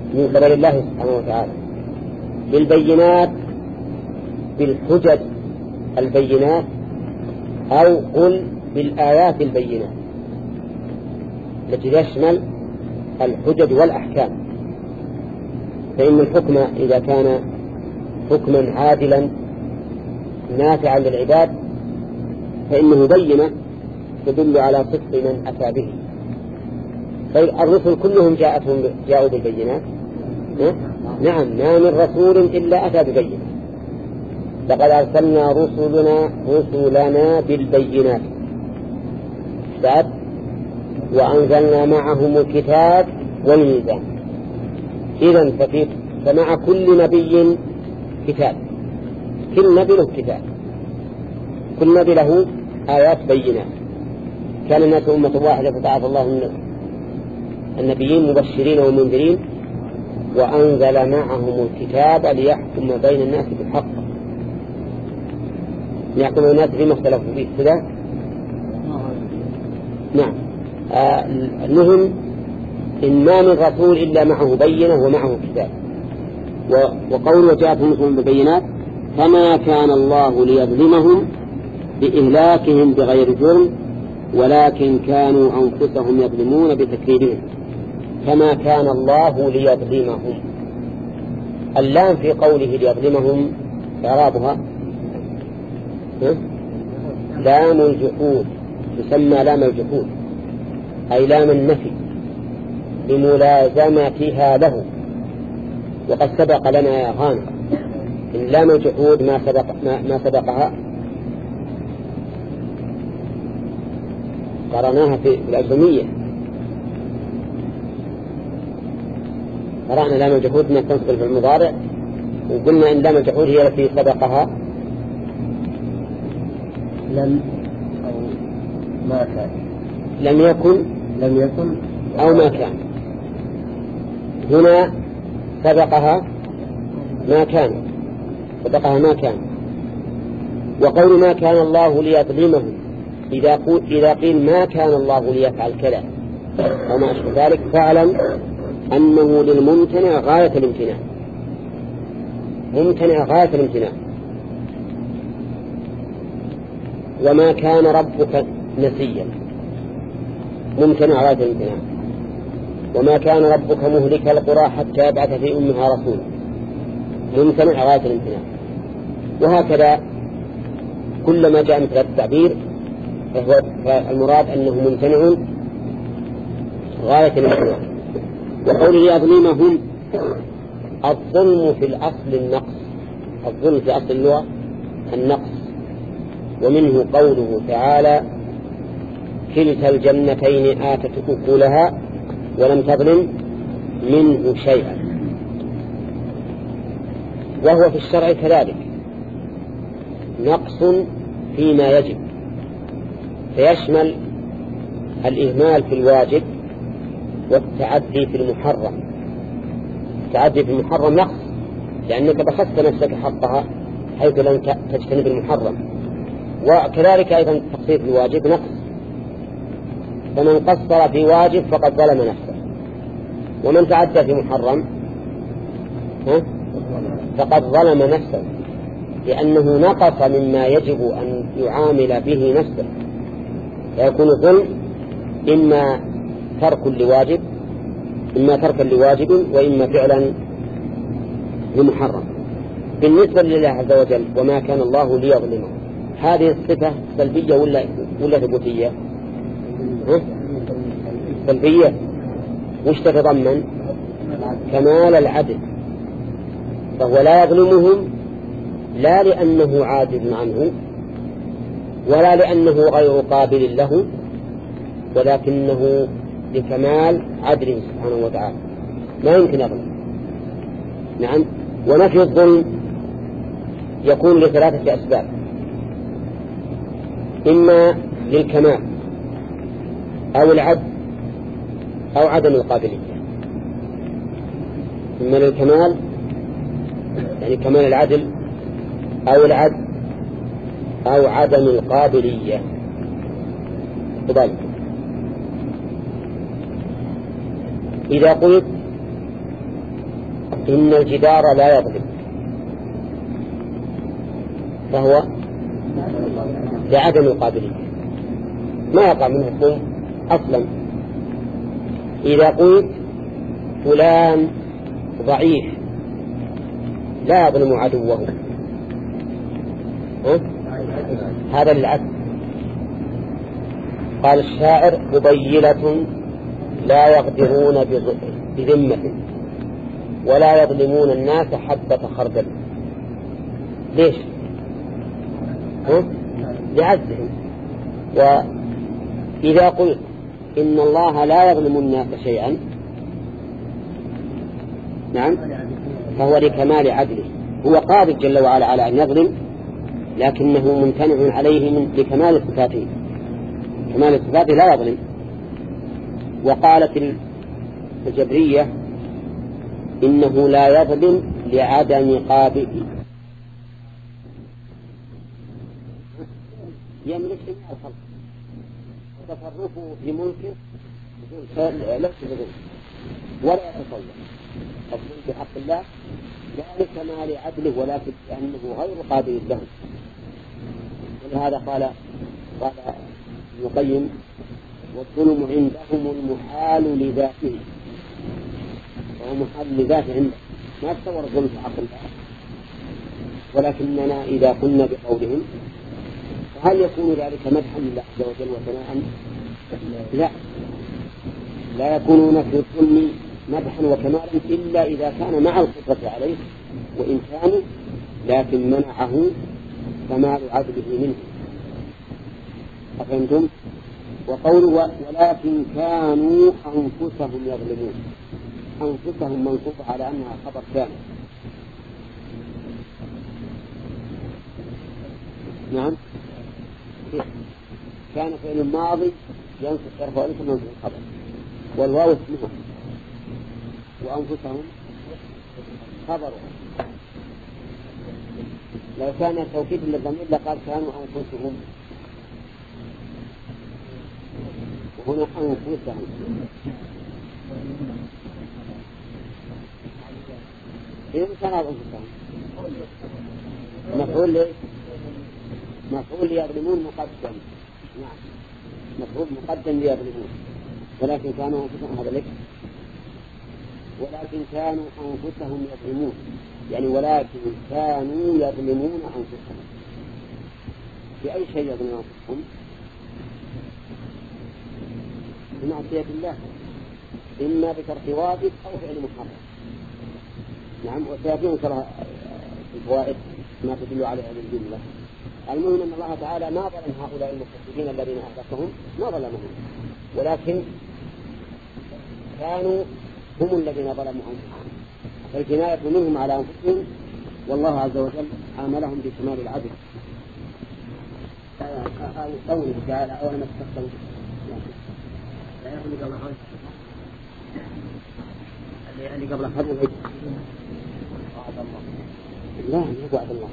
من قبل الله سبحانه وتعالى بالبينات بالحجج البينات، أو قل بالآيات البينات التي تشمل الحجج والأحكام. فإن الحكم إذا كان حكما عادلا نافعا للعباد فإنه بينة تدل على صدق من أتى به. فالرسل كلهم جاءتهم جاءوا بالبينات. نعم، ما من رسول إلا أتى ببينة. لقد أرسلنا رسلنا رسلنا بالبينات بعد وأنزلنا معهم الكتاب والميزان. إذن ففي فمع كل نبي كتاب، كل نبي له كتاب، كل نبي له آيات بينات. كان الناس أمة واحدة فبعث الله النبيين مبشرين ومنذرين وأنزل معهم الكتاب ليحكم بين الناس بالحق، ليحكم الناس فيما اختلفوا فيه كذا. نعم. آه المهم إن ما من رسول إلا معه بينة ومعه كتاب. وقول وجاءتهم رسلهم بالبينات فما كان الله ليظلمهم بإهلاكهم بغير جرم ولكن كانوا أنفسهم يظلمون بتكذيبهم. فما كان الله ليظلمهم. اللام في قوله ليظلمهم إعرابها لام الجحود، تسمى لام الجحود أي لام النفي لملازمتها له. وقد سبق لنا يا غانم إن لام الجحود ما سبق ما, ما سبقها قرأناها في الأجرمية، قرأنا لام الجحود ما تنصب في المضارع، وقلنا إن لام الجحود هي التي سبقها لم أو ما كان، لم يكن لم يكن أو ما كان. هنا سبقها ما كان، سبقها ما كان. وقول ما كان الله ليظلمه إذا قل إذا قيل ما كان الله ليفعل كذا أو ما أشبه ذلك فاعلم أنه للممتنع غاية الامتناع، ممتنع غاية الامتناع. وما كان ربك نسيا، ممتنع غاية الامتناع. وما كان ربك مهلك القرى حتى يبعث في أمها رسولا، ممتنع غاية الامتناع. وهكذا كلما جاء مثل التعبير فهو المراد أنه ممتنع غاية الامتناع. وقول ليظلمهم الظلم في الأصل النقص، الظلم في أصل اللغة النقص. ومنه قوله تعالى كلتا الجنتين آتت أكلها ولم تظلم منه شيئا. وهو في الشرع كذلك نقص فيما يجب، فيشمل الإهمال في الواجب والتعدي في المحرم. التعدي في المحرم نقص لأنك بخست نفسك حقها حيث لم تجتنب المحرم. وكذلك أيضا التقصير في الواجب نقص، فمن قصر في واجب فقد ظلم نفسه، ومن تعدى في محرم فقد ظلم نفسه لأنه نقص مما يجب أن يعامل به نفسه. فيكون الظلم إما ترك لواجب، إما تركا لواجب وإما فعلا لمحرم. بالنسبة لله عز وجل وما كان الله ليظلمه، هذه الصفة سلبية ولا ولا ثبوتية؟ سلبية. وش تتضمن؟ كمال العدل، فهو لا يظلمهم لا لأنه عاجز عنه ولا لأنه غير قابل له، ولكنه لكمال عدله سبحانه وتعالى ما يمكن يظلم. نعم. ونفي الظلم يكون لثلاثة أسباب: إما للكمال أو العدل أو عدم القابلية. إما للكمال يعني كمال العدل أو العدل أو عدم القابلية. بذلك إذا قلت إن الجدار لا يظلم فهو لعدم قابلية ما يقع منه الظلم أصلا. إذا قلت فلان ضعيف لا يظلم عدوه هذا للعدل. قال الشاعر مبيلة لا يغدرون بذمة ولا يظلمون الناس حبة خردل. ليش؟ لعزهم. وإذا قلت إن الله لا يظلم الناس شيئا نعم فهو لكمال عدله. هو قادر جل وعلا على أن يظلم لكنه ممتنع عليه من لكمال صفاته. كمال صفاته لا يظلم. وقالت الجبرية إنه لا يظلم لعدم قابله يملك جميع الخلق وتصرفه في ملكه لا يظلم ولا يتصور الظلم بحق الله لا لكمال عدله ولكن لأنه غير قابل له. ولهذا قال قال ابن القيم والظلم عندهم المحال لذاته وهو محال لذاته عنده ما تصور الظلم في حق الله. ولكننا إذا قلنا بقولهم فهل يكون ذلك مدحا لله عز وجل وثناء؟ لا لا يكون نفي الظلم مدحا وكمالا إلا إذا كان مع القدرة عليه وإن كان لكن منعه كمال عدله منه. أفهمتم؟ وقوله ولكن كانوا أنفسهم يظلمون أنفسهم منصوب على أنها خبر كان. نعم كان فعل الماضي ينصب صرفه وليس منصوب الخبر والواو اسمها وأنفسهم خبر. لو كان توكيد للضمير لقال كانوا أنفسهم وهنا أنفسهم. إذن كان أنفسهم مفعول ليه؟ مفعول ليظلمون مقدم. نعم مفعول مقدم ليظلمون ولكن كانوا أنفسهم هذا لك ولكن كانوا أنفسهم يظلمون يعني ولكن كانوا يظلمون أنفسهم. بأي شيء يظلمون أنفسهم؟ بمعصية الله إما بترك واجب أو فعل محرم. نعم وسيأتيهم ترى الفوائد ما تدل على هذه الجملة. المهم أن الله تعالى ما ظلم هؤلاء المخطئين الذين أهلكهم ما ظلمهم ولكن كانوا هم الذين ظلموا أنفسهم فالجناية منهم على أنفسهم والله عز وجل عاملهم بكمال العدل. قوله تعالى أولم تستخدموا لا يقول قبل خمس اللي قبل خمس الهجرة وعد الله لا يقعد الله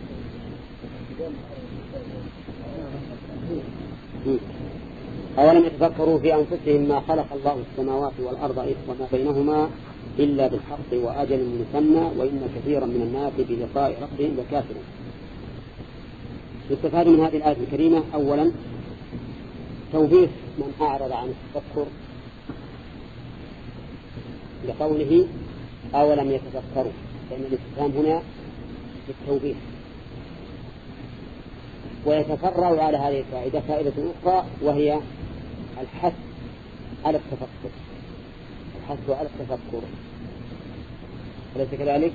أولم يتفكروا في أنفسهم ما خلق الله السماوات والأرض وما بينهما إلا بالحق وأجل مسمى وإن كثيرا من الناس بلقاء ربهم لكافرون. يستفاد من هذه الآية الكريمة أولا توبيخ من أعرض عن التفكر لقوله أولم يتفكروا لأن الاستفهام هنا للتوبيخ. ويتفرع على هذه الفائدة فائدة أخرى وهي الحث على التفكر الحث على التفكر أليس كذلك؟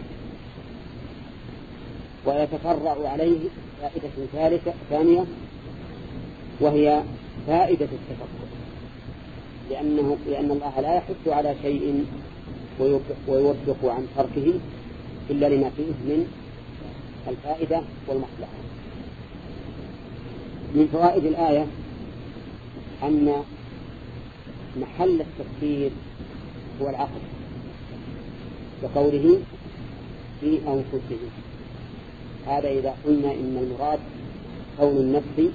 ويتفرع عليه فائدة ثالثة ثانية وهي فائدة التفكر لأنه لأن الله لا يحث على شيء ويوبخ عن تركه إلا لما فيه من الفائدة والمصلحة. من فوائد الآية أن محل التفكير هو العقل كقوله في أنفسهم. هذا إذا قلنا إن المراد كون النفس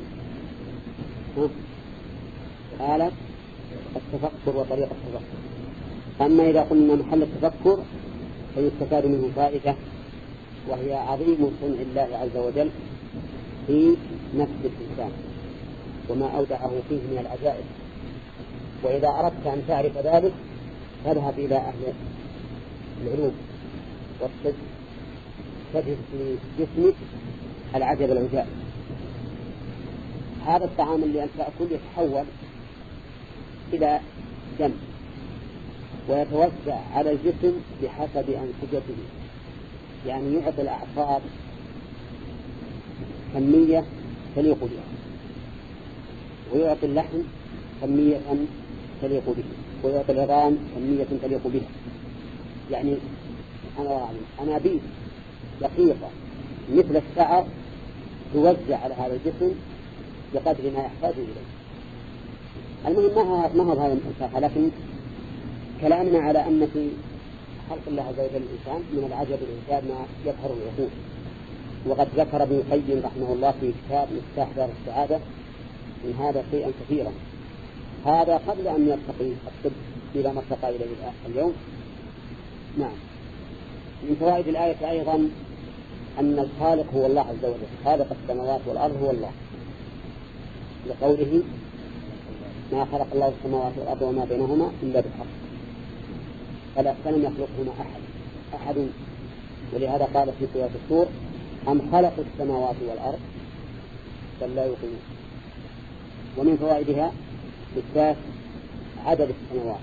آلة التفكر وطريقة التفكر. أما إذا قلنا محل التفكر فيستفاد منه فائدة، وهي عظيم صنع الله عز وجل في نفس الإنسان وما أودعه فيه من العجائب. وإذا أردت أن تعرف ذلك فاذهب إلى أهل العلوم والطب تجد في جسمك العجب العجاب. هذا الطعام اللي أنت تأكل يتحول إلى دم ويتوزع على الجسم بحسب أنسجته، يعني يعطي الأعصاب كمية تليق بها، ويعطي اللحم كمية تليق به، ويعطي العظام كمية تليق بها. يعني أنا أنابيب دقيقة مثل الشعر توزع على هذا الجسم بقدر ما يحتاج إليه. المهم ما هو هذا الإنسان، لكن كلامنا على أن في خلق الله عز وجل الإنسان من العجب الإنسان ما يظهر العقول. وقد ذكر ابن القيم رحمه الله في كتاب مفتاح دار السعادة من هذا شيئا كثيرا. هذا قبل أن يرتقي الطب إلى ما ارتقى إليه اليوم. نعم. من فوائد الآية أيضا أن الخالق هو الله عز وجل، خالق السماوات والأرض هو الله، لقوله ما خلق الله السماوات والأرض وما بينهما إلا بالحق فلم يخلقهما أحد أحد ولهذا قال في سورة الطور أم خلقوا السماوات والأرض بل لا يوقنون. ومن فوائدها إثبات عدد السماوات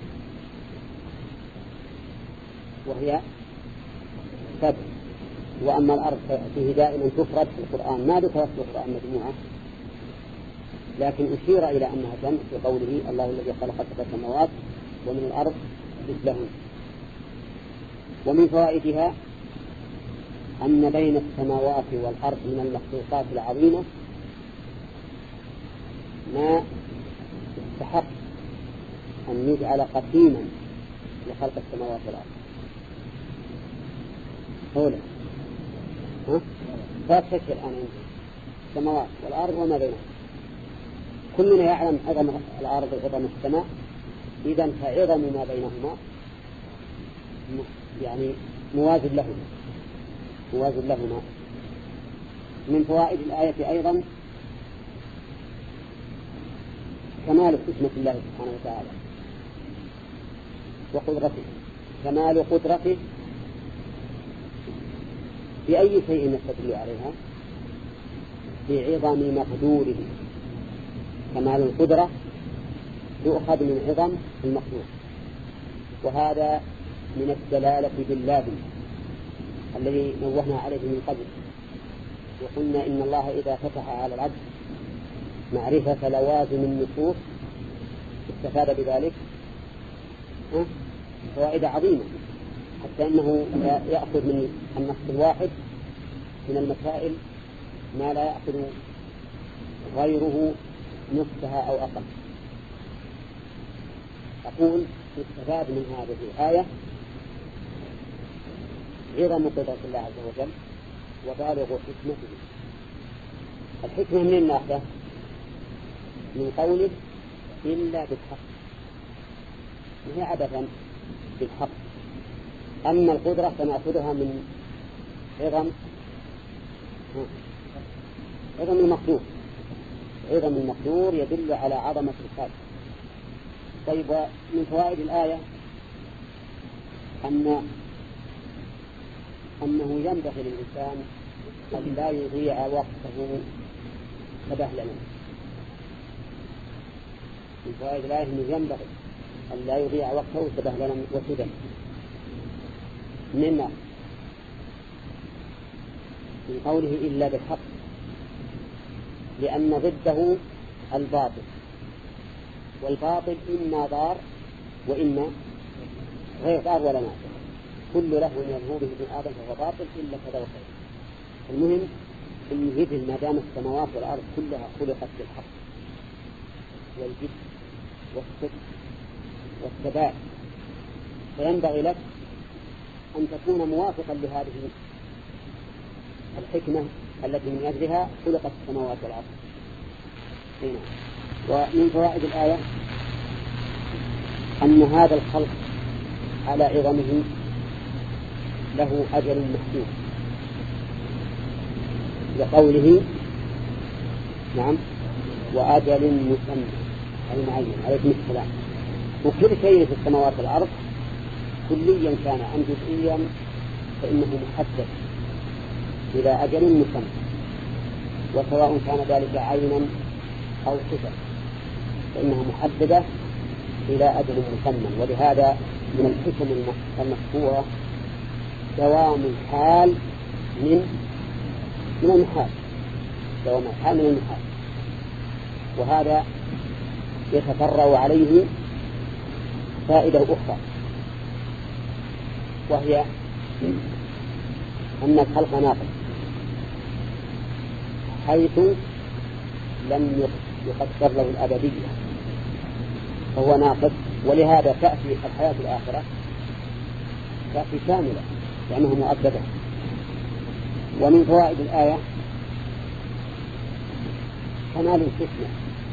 وهي سبع، وأما الأرض فيه دائما تفرد في القرآن، ما ذكرت في القرآن مجموعة، لكن أشير إلى أنها جمع في قوله الله الذي خلق سبع سماوات ومن الأرض مثلهن. ومن فوائدها أن بين السماوات والأرض من المخلوقات العظيمة ما يستحق أن يجعل قسيما لخلق السماوات والأرض. أولا ها؟ ثلاث أشياء الآن عندي السماوات والأرض وما بينها. كلنا يعلم عظم الأرض وعظم السماء، إذن فعظم ما بينهما يعني موازن لهما موازن لهما. من فوائد الآية أيضا كمال حكمة الله سبحانه وتعالى وقدرته، كمال قدرته بأي شيء نستدل عليها؟ بعظم مقدوره. كمال القدرة يؤخذ من عظم المخلوق، وهذا من الدلالة بالله الذي نوهنا عليه من قبل، وقلنا إن الله إذا فتح على العبد معرفة لوازم النصوص استفاد بذلك فوائد عظيمة، حتى أنه يأخذ من النص الواحد من المسائل ما لا يأخذ غيره نصفها أو أقل. أقول استفاد من هذه الآية عظم قدرة الله عز وجل وبالغ حكمته. الحكمة من الناحية من قوله إلا بالحق، وهي عبثا بالحق. أما القدرة فنأخذها من عظم عظم المقدور. عظم المقدور يدل على عظمة الخالق. طيب، من فوائد الآية أن أنه ينبغي للإنسان أن لا يضيع وقته تبهللا. من فوائد الآية أنه ينبغي أن لا يضيع وقته تبهللا وسدى من الناس، من قوله إلا بالحق، لأن ضده الباطل، والباطل إما ضار وإما غير ضار ولا نافع. كل له يلهو به ابن آدم فهو باطل إلا كذا وكذا. المهم أن يجد ما دام السماوات والأرض كلها خلقت بالحق والجد والصدق والثبات، فينبغي لك أن تكون موافقا لهذه الحكمة التي من أجلها خلقت السماوات والأرض. هنا. ومن فوائد الآية أن هذا الخلق على عظمه له أجل محدود لقوله نعم وأجل مسمى أي معين عليكم السلام. وكل شيء في السماوات والأرض كليا كان أم جزئيا فإنه محدد إلى أجل مسمى، وسواء كان ذلك عينا أو صفة فإنها محددة إلى أجل مسمى. ولهذا من الحكم المذكورة دوام الحال من من المحال، دوام الحال من المحال. وهذا يتفرع عليه فائدة أخرى، وهي أن الخلق ناقص حيث لم يقدر له الأبدية فهو ناقص، ولهذا تأتي الحياة الآخرة تأتي كاملة لأنه مؤبدة. ومن فوائد الآية كمال الحكمة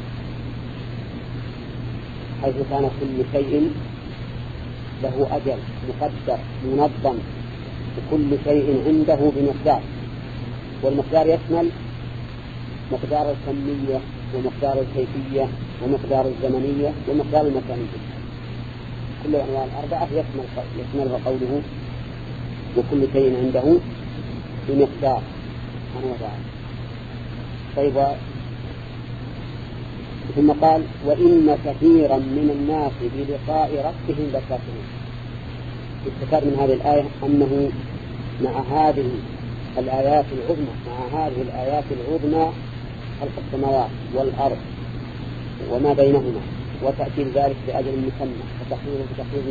حيث كان كل شيء له أجل مقدر منظم، وكل شيء عنده بمقدار، والمقدار يشمل مقدار الكمية ومقدار الكيفية ومقدار الزمنية ومقدار المكانية. كل الأنواع الأربعة يشملها قوله وكل شيء عنده بمقدار سبحانه وتعالى. طيب، ثم قال وإن كثيرا من الناس بلقاء ربهم لكافرون. استفاد من هذه الآية أنه مع هذه الآيات العظمى مع هذه الآيات العظمى خلق السماوات والأرض وما بينهما وتأكيد ذلك بأجل مسمى وتحويله بتحويل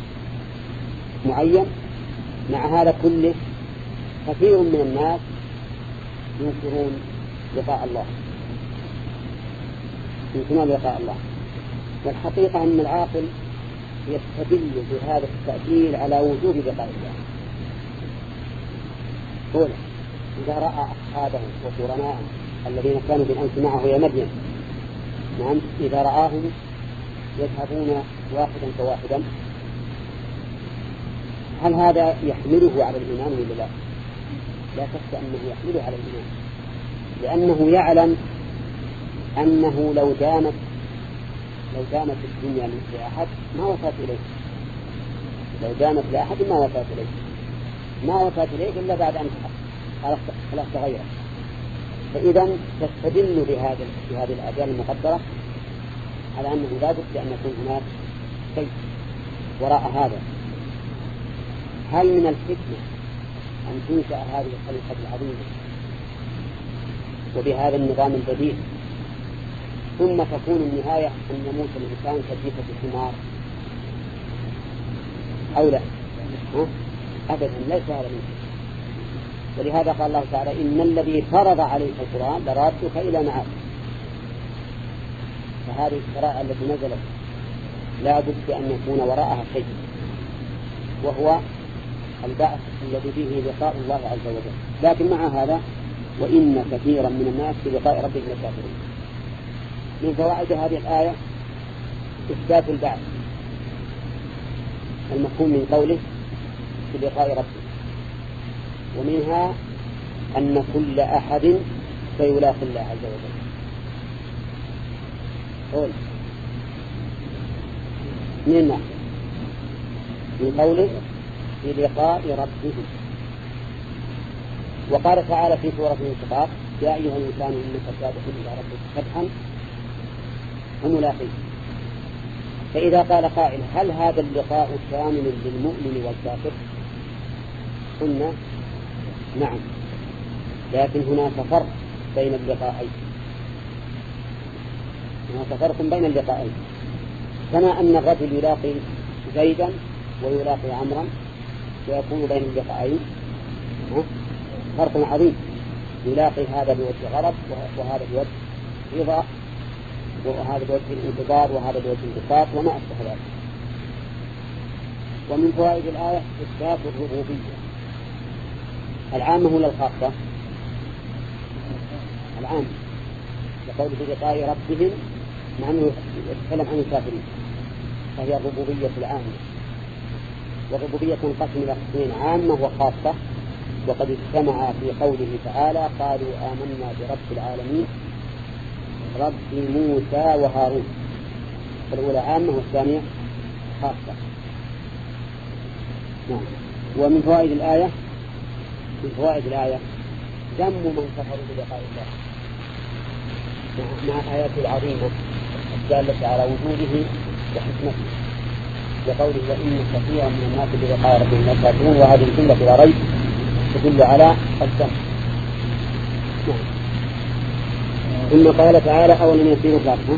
معين، مع هذا كله كثير من الناس ينكرون لقاء الله ينكرون لقاء الله. والحقيقة أن العاقل يستدل بهذا التأكيد على وجوب لقاء الله. أولا إذا رأى أصحابه وقرناءه الذين كانوا بالأمس معه يا مدين، نعم، إذا رآهم يذهبون واحدا فواحدا، هل هذا يحمله على الإيمان ولا لا؟ لا شك أنه يحمله على الإيمان، لأنه يعلم أنه لو دامت لو دامت الدنيا لأحد ما وصلت إليه، لو دامت لأحد ما وصلت إليه ما وصلت إليه إلا بعد أن خلقت غيره. فإذا تستدل بهذه بهذه الآيات المقدرة على أنه لا بد أن يكون هناك شيء وراء هذا. هل من الحكمة أن تنشأ هذه الخليقة العظيمة وبهذا النظام البديل ثم تكون النهاية أن يموت الإنسان كجيفة الحمار أو لا؟ أبدا ليس هذا منه. ولهذا قال الله تعالى إن الذي فرض عليك القرآن لرادك إلى معاد. فهذه الشرائع التي نزلت لا بد أن يكون وراءها شيء، وهو البعث الذي به لقاء الله عز وجل. لكن مع هذا وإن كثيرا من الناس بلقاء ربهم لكافرون. من فوائد هذه الآية إثبات البعث المفهوم من قوله بلقاء ربه، ومنها أن كل أحد سيلاقي الله عز وجل. قول من الناس من قوله بلقاء ربه. وقال تعالى في سورة الانشقاق يا أيها الإنسان إنك كادح إلى ربك كدحا وملاقيه. فإذا قال قائل هل هذا اللقاء شامل للمؤمن والكافر؟ قلنا نعم، لكن هناك فرق بين اللقاءين هناك فرق بين اللقاءين كما أن الرجل يلاقي زيدا ويلاقي عمرا ويكون بين اللقاءين فرق عظيم، يلاقي هذا بوجه غضب وهذا بوجه رضا، وهذا بوجه الانتظار وهذا بوجه الانتصاب وما أشبه ذلك. ومن فوائد الآية إثبات الربوبية العامة ولا الخاصة؟ العامة، لقول بلقاء ربهم مع أنه يتكلم عن الكافرين، فهي الربوبية العامة. والربوبية تنقسم إلى قسمين: عامة وخاصة. وقد اجتمع في قوله تعالى: قالوا آمنا برب العالمين رب موسى وهارون. فالأولى عامة والثانية خاصة. نعم. ومن فوائد الآية من فوائد الآية ذم من كفروا بلقاء الله مع الآيات العظيمة الدالة على وجوده وحكمته، لقوله: وإن كثيرا من الناس بلقاء ربهم لكافرون. وهذه الجملة بلا ريب تدل على الذم. ثم قال تعالى: أولم يسيروا في الأرض.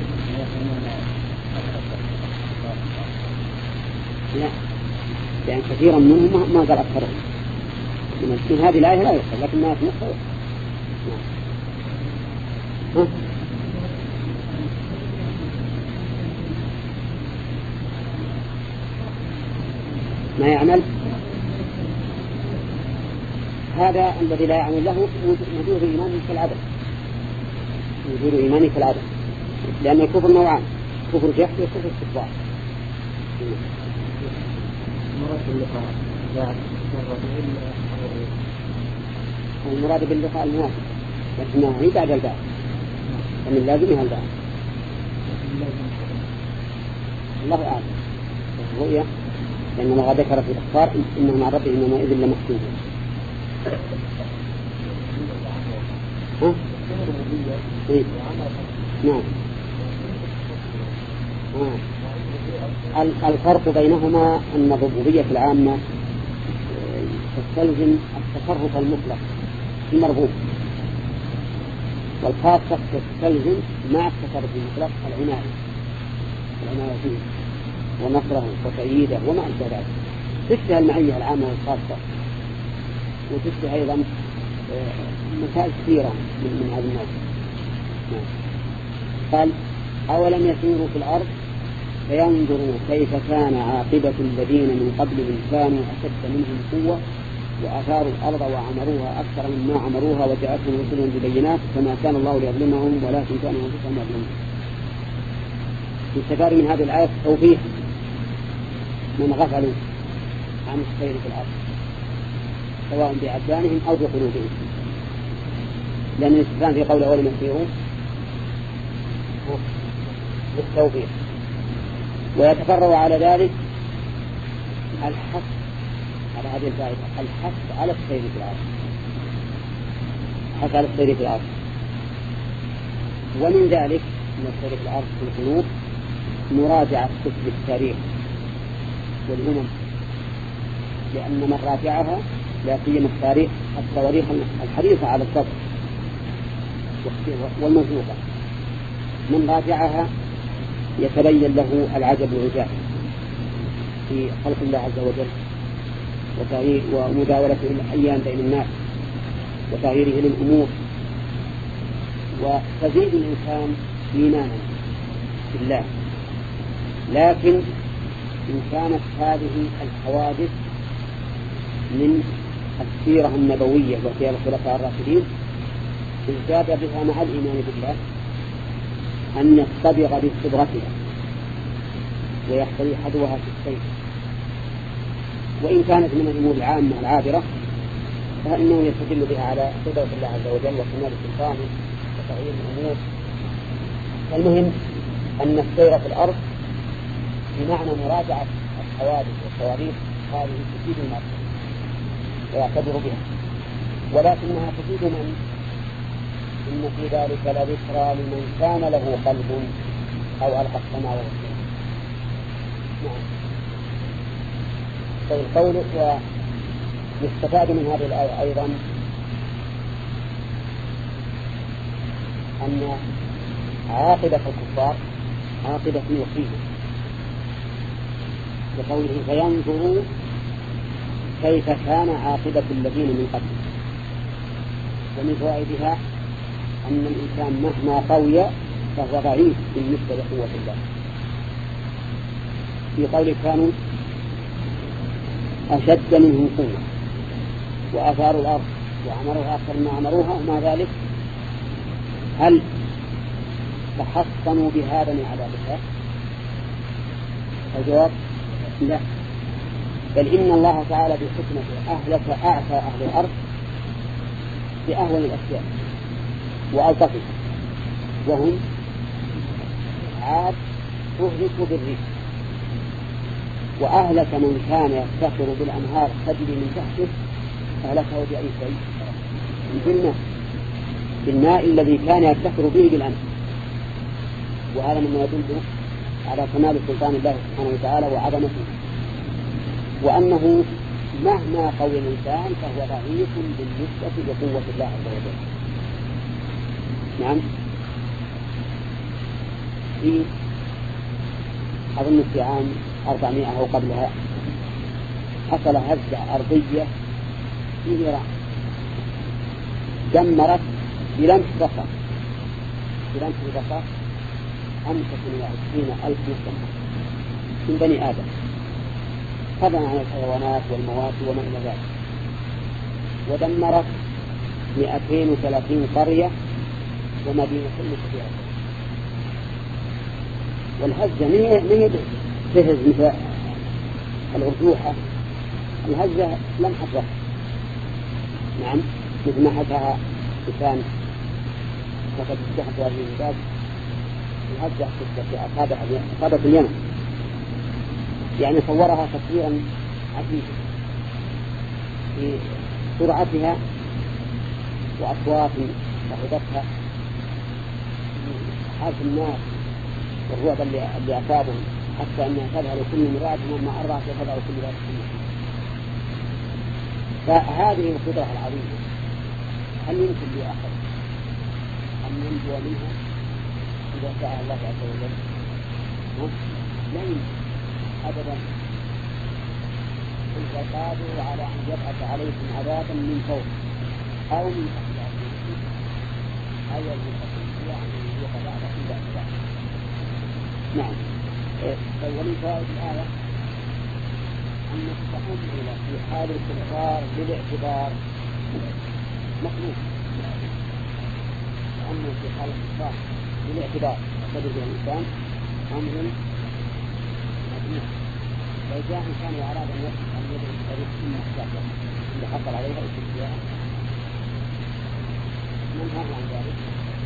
لا، لأن كثيرا منهم ما قال أكثرهم. من هذه الآية لا يقصر، لكن ما في نصر. ما يعمل هذا الذي لا يعمل له وجود إيمانه كالعدم، وجود إيمانه كالعدم، لأن الكفر نوعان: كفر جحد وكفر استكبار. المراد باللقاء الموافق، لكنها هي بعد البعث، ومن اللازمها البعث. الله أعلم. الرؤيا لأن الله ذكر في الأخبار إنهم عن ربهم يومئذ لمحجوبون. ها؟ إيه؟ نعم. آه. الفرق بينهما أن الربوبية العامة تستلزم التصرف المطلق المرغوب، والخاصة تستلزم مع التصرف المطلق العناية العناية فيه ونصره وتأييده وما أشبه ذلك. تشبه المعية العامة والخاصة، وتشبه أيضا مسائل كثيرة من هذا النوع. قال: أولم يسيروا في الأرض فينظروا كيف كان عاقبة الذين من قبلهم كانوا أشد منهم قوة وأثاروا الأرض وعمروها أكثر مما عمروها وجاءتهم رسلهم بالبينات فما كان الله ليظلمهم ولكن كانوا أنفسهم يظلمون. يستفاد من هذه الآية توفيق من غفلوا عن السير في الأرض سواء بأبدانهم أو بقلوبهم، لأن الاستفهام في قول أولم يسيروا بالتوفيق. ويتفرع على ذلك الحث على هذه الفائدة، الحث على السير في الأرض، الحث على السير في الأرض. ومن ذلك من السير في الأرض في القلوب مراجعة كتب التاريخ والأمم، لأن من راجعها لا سيما التاريخ التواريخ الحديثة على الضبط والموثوقة، من راجعها يتبين له العجب والعجاب في خلق الله عز وجل ومداولته الأيام بين الناس وتغييره للأمور، وتزيد الإنسان إيمانا بالله. لكن إن كانت هذه الحوادث من السيرة النبوية وفيها الخلفاء الراشدين ازداد بها مع الإيمان بالله أن يصطبغ باستبغتها ويحتوي حذوها في السير. وإن كانت من الأمور العامة العابرة فإنه يستدل بها على قدرة الله عز وجل وكمال سلطانه وتغيير الأمور. المهم أن السير في الأرض بمعنى مراجعة الحوادث والتواريخ هذه تفيد المرء ويعتبر بها، ولكنها تفيد من إن في ذلك لذكرى لمن كان له قلب أو ألقى السماء والأرض. نعم. فالقول ويستفاد من هذه الآية أيضا أن عاقبة الكفار عاقبة وخيمة، بقوله فينظروا كيف كان عاقبة الذين من قبل. ومن فوائدها أن الإنسان مهما قوي فهو ضعيف بالنسبة لقوة الله. في قول كانوا أشد منهم قوة وأثاروا الأرض وعمروها أكثر ما عمروها، ومع ذلك هل تحصنوا بهذا من عذاب الله؟ الجواب لا، بل إن الله تعالى بحكمته أهلك أعفى أهل الأرض بأهون الأشياء وألطفها، وهم عاد أهلكوا بالريح، وأهلك من كان يفتخر بالأنهار تجري من تحته أهلكه بأي شيء؟ بالماء، بالماء الذي كان يفتخر به بالأنهار. وهذا مما يدل على كمال سلطان الله سبحانه وتعالى وعظمته، وأنه مهما قوي الإنسان فهو ضعيف بالنسبة لقوة الله عز وجل. نعم. في أظن في عام أربعمائة أو قبلها حصل هزة أرضية في إيران دمرت بلمس بصر بلمس بصر خمسة وعشرين ألف مسلم من بني آدم، طبعا عن الحيوانات والمواشي وما إلى ذلك، ودمرت مئتين وثلاثين قرية ومدينة كبيرة. والهزة من يد تهز مثل الأرجوحة، الهزة لمحة بصر. نعم، مثل ما حكاها لسان وقد اتخذ هذه الباب الهزة في أصابة اليمن، يعني صورها تصويرا عجيبا في سرعتها وأصوات صاحبتها، حاج الناس والرعب اللي أصابهم حتى أنها تذهل كل مراد وما أرى تذهل كل مراد. فهذه القدرة العظيمة هل يمكن لأحد أن ينجو منها إذا شاء الله عز وجل؟ لا يمكن أبدا. إذا قادر على أن يبعث عليكم عذابا من فوق أو من تحت أرجلكم أو يلبسكم يعني يوقع بعض إلا بعض. نعم. ومن فوائد الآية أن التأمل في حال الكفار بالاعتبار مطلوب. التأمل في حال الكفار بالاعتبار يقتضي به الإنسان أمر مطلوب. لو جاء إنسان وأراد أن يدعو بطريق ثم احتاجه اللي حصل عليها الاستثناء منهى عن ذلك.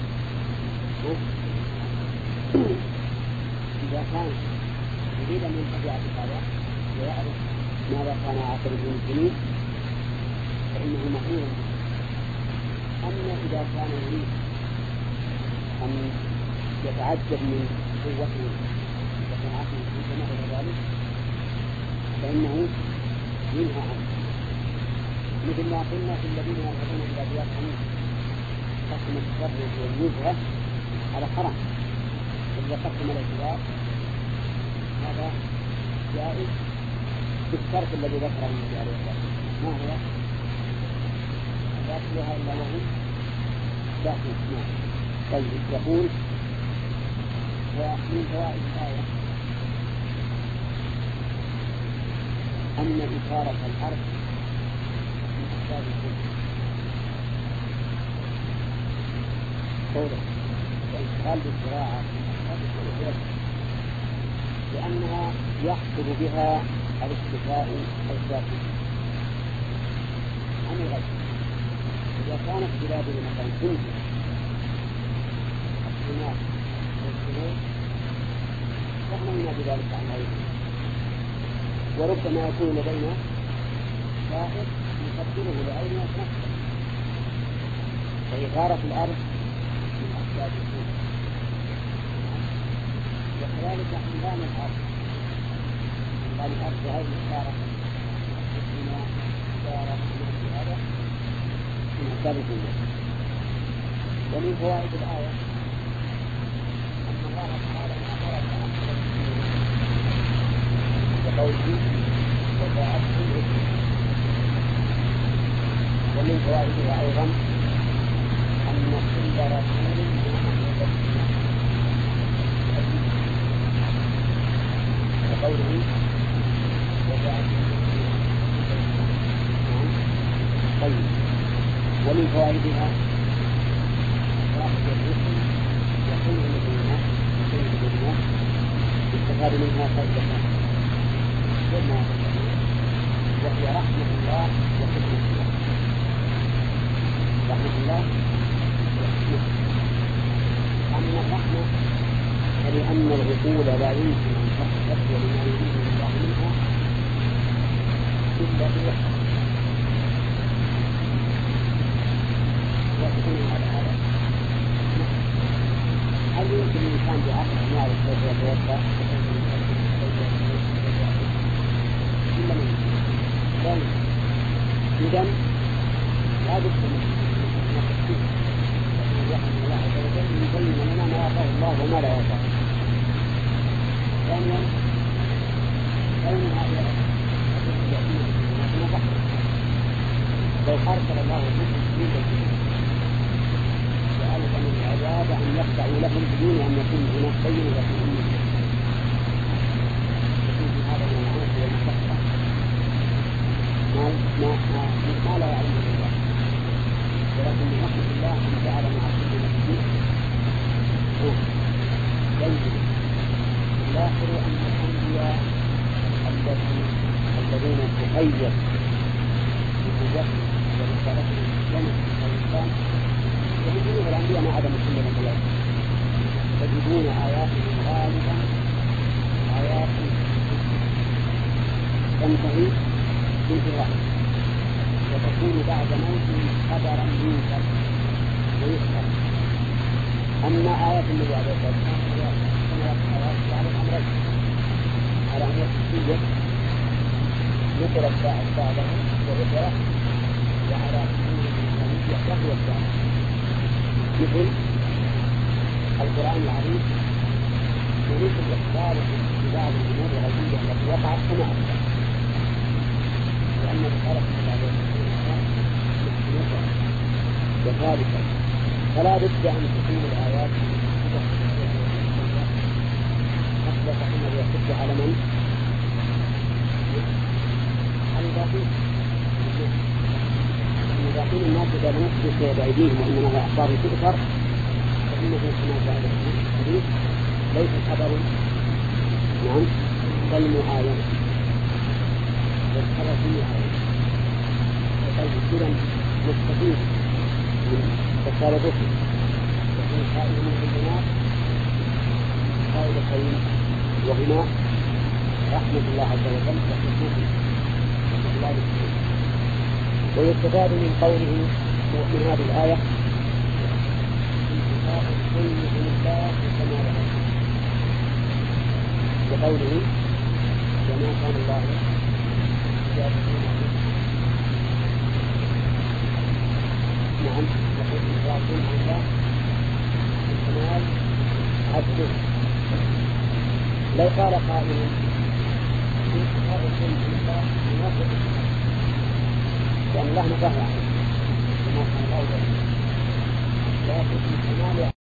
إذا كان يريد أن ينتفع بهذا ويعرف ماذا كان عاقبة المسلمين فإنه مأمور. أما إذا كان يريد أن يتعجب من قوته وصنعته كما إلى ذلك فإنه ينهى عنه، مثل ما قلنا في الذين يرغبون إلى زيادة حميد قسم التفرد والنزهة على حرام، إذا قسم الاعتبار هذا جائز بالشرط الذي ذكره النبي عليه الصلاة والسلام. ما هو؟ لا يأكلها إلا وهم داخل. طيب، يقول ومن فوائد الآية أن إثارة الأرض من أسباب الكفر قوله وإشغال بالزراعة لأنها يحصل بها الاكتفاء الذاتي عن الغير. إذا كانت بلادنا مثلا تنتج الثمار والزروع فهمنا بذلك عن غيره، وربما يكون لدينا شاهد يقدره لعيننا نفسه. فإثارة الأرض من أسباب الكفر، وكذلك حملان الأرض حملان الأرض بغير إثارة الدماء إثارة من هذا من أسباب الكفر. ومن فوائد الآية أن الله تعالى أمر بأمر بقوله وجاءته الرسل. ومن فوائدها أيضا أن كل رسول وقوله وجاءته طيب. ومن فوائدها واحد الرسل يقول للناس يقول للناس استفاد منها فائدة وما وهي رحمة الله وحكمة الله. رحمة الله وحكمة. أما الرحمة فلأن العقول لا يمكن أن تتصور ما يريد الله منها إلا بالوحي. وتكون على هذا هل يمكن الإنسان بعقله أن يعرف كيف يتوفى؟ إلا من ذلك. إذن لا بد من التفكير يحمد الله عز وجل يبين لنا ما يعطاه الله وما لا يعطاه. ثانيا كون هذا لو أرسل الله منهم جنودا وألف من العباد أن يخضعوا لهم بدون أن يكون هناك بين لهم يكون هذا من العنف والمشقة ما ما ما لا يعلمه الله. ولكن من رحمة الله أن جعل مع كل نفس ينزل. الآخر أن الأنبياء الذين تقيد بوجههم ورسالتهم لنا الإنسان يجدون الأنبياء مع عدم كل مثلات تجدون آياتهم غالبا آيات تنتهي بانتهاء وتكون بعد موته خبرا ينكر ويذكر. أما آيات النبي عليه الصلاة والسلام على الأمر على أن يكتب ذكر الساعة بعده وذكر وعلى كل الإسلامية يقوى الساعة مثل القرآن العظيم يريد الإخبار ببعض الأمور الغيبية التي وقعت كما أخبر لأن رسالة الله عليه وسلم مختلفة وثالثة فلا بد أن تكون الآيات أصبح أنه يصد على من؟ على الباطل. الباطل الناس إذا لم يثبت بأيديهم وإنما أخبار تذكر فإنه كما جاء في الحديث ليس الخبر نعم بل معاينة والخبر فيه معاينة وقال كثيرا مستفيد من تسال الرسل ومن قائل من البنات قائلتين وهما رحمة الله عز وجل وحكمته الله بالسلام. ويستفاد من قوله من هذه الآية انتفاء الكل بالله كما رأى وقوله وما كان الله نعم يقول الرسول عن الله الكمال عبده. لو قال قائل انتفاء الكل بالله يوافق لأن الله نفاه عنه وما كان الله لكن الكمال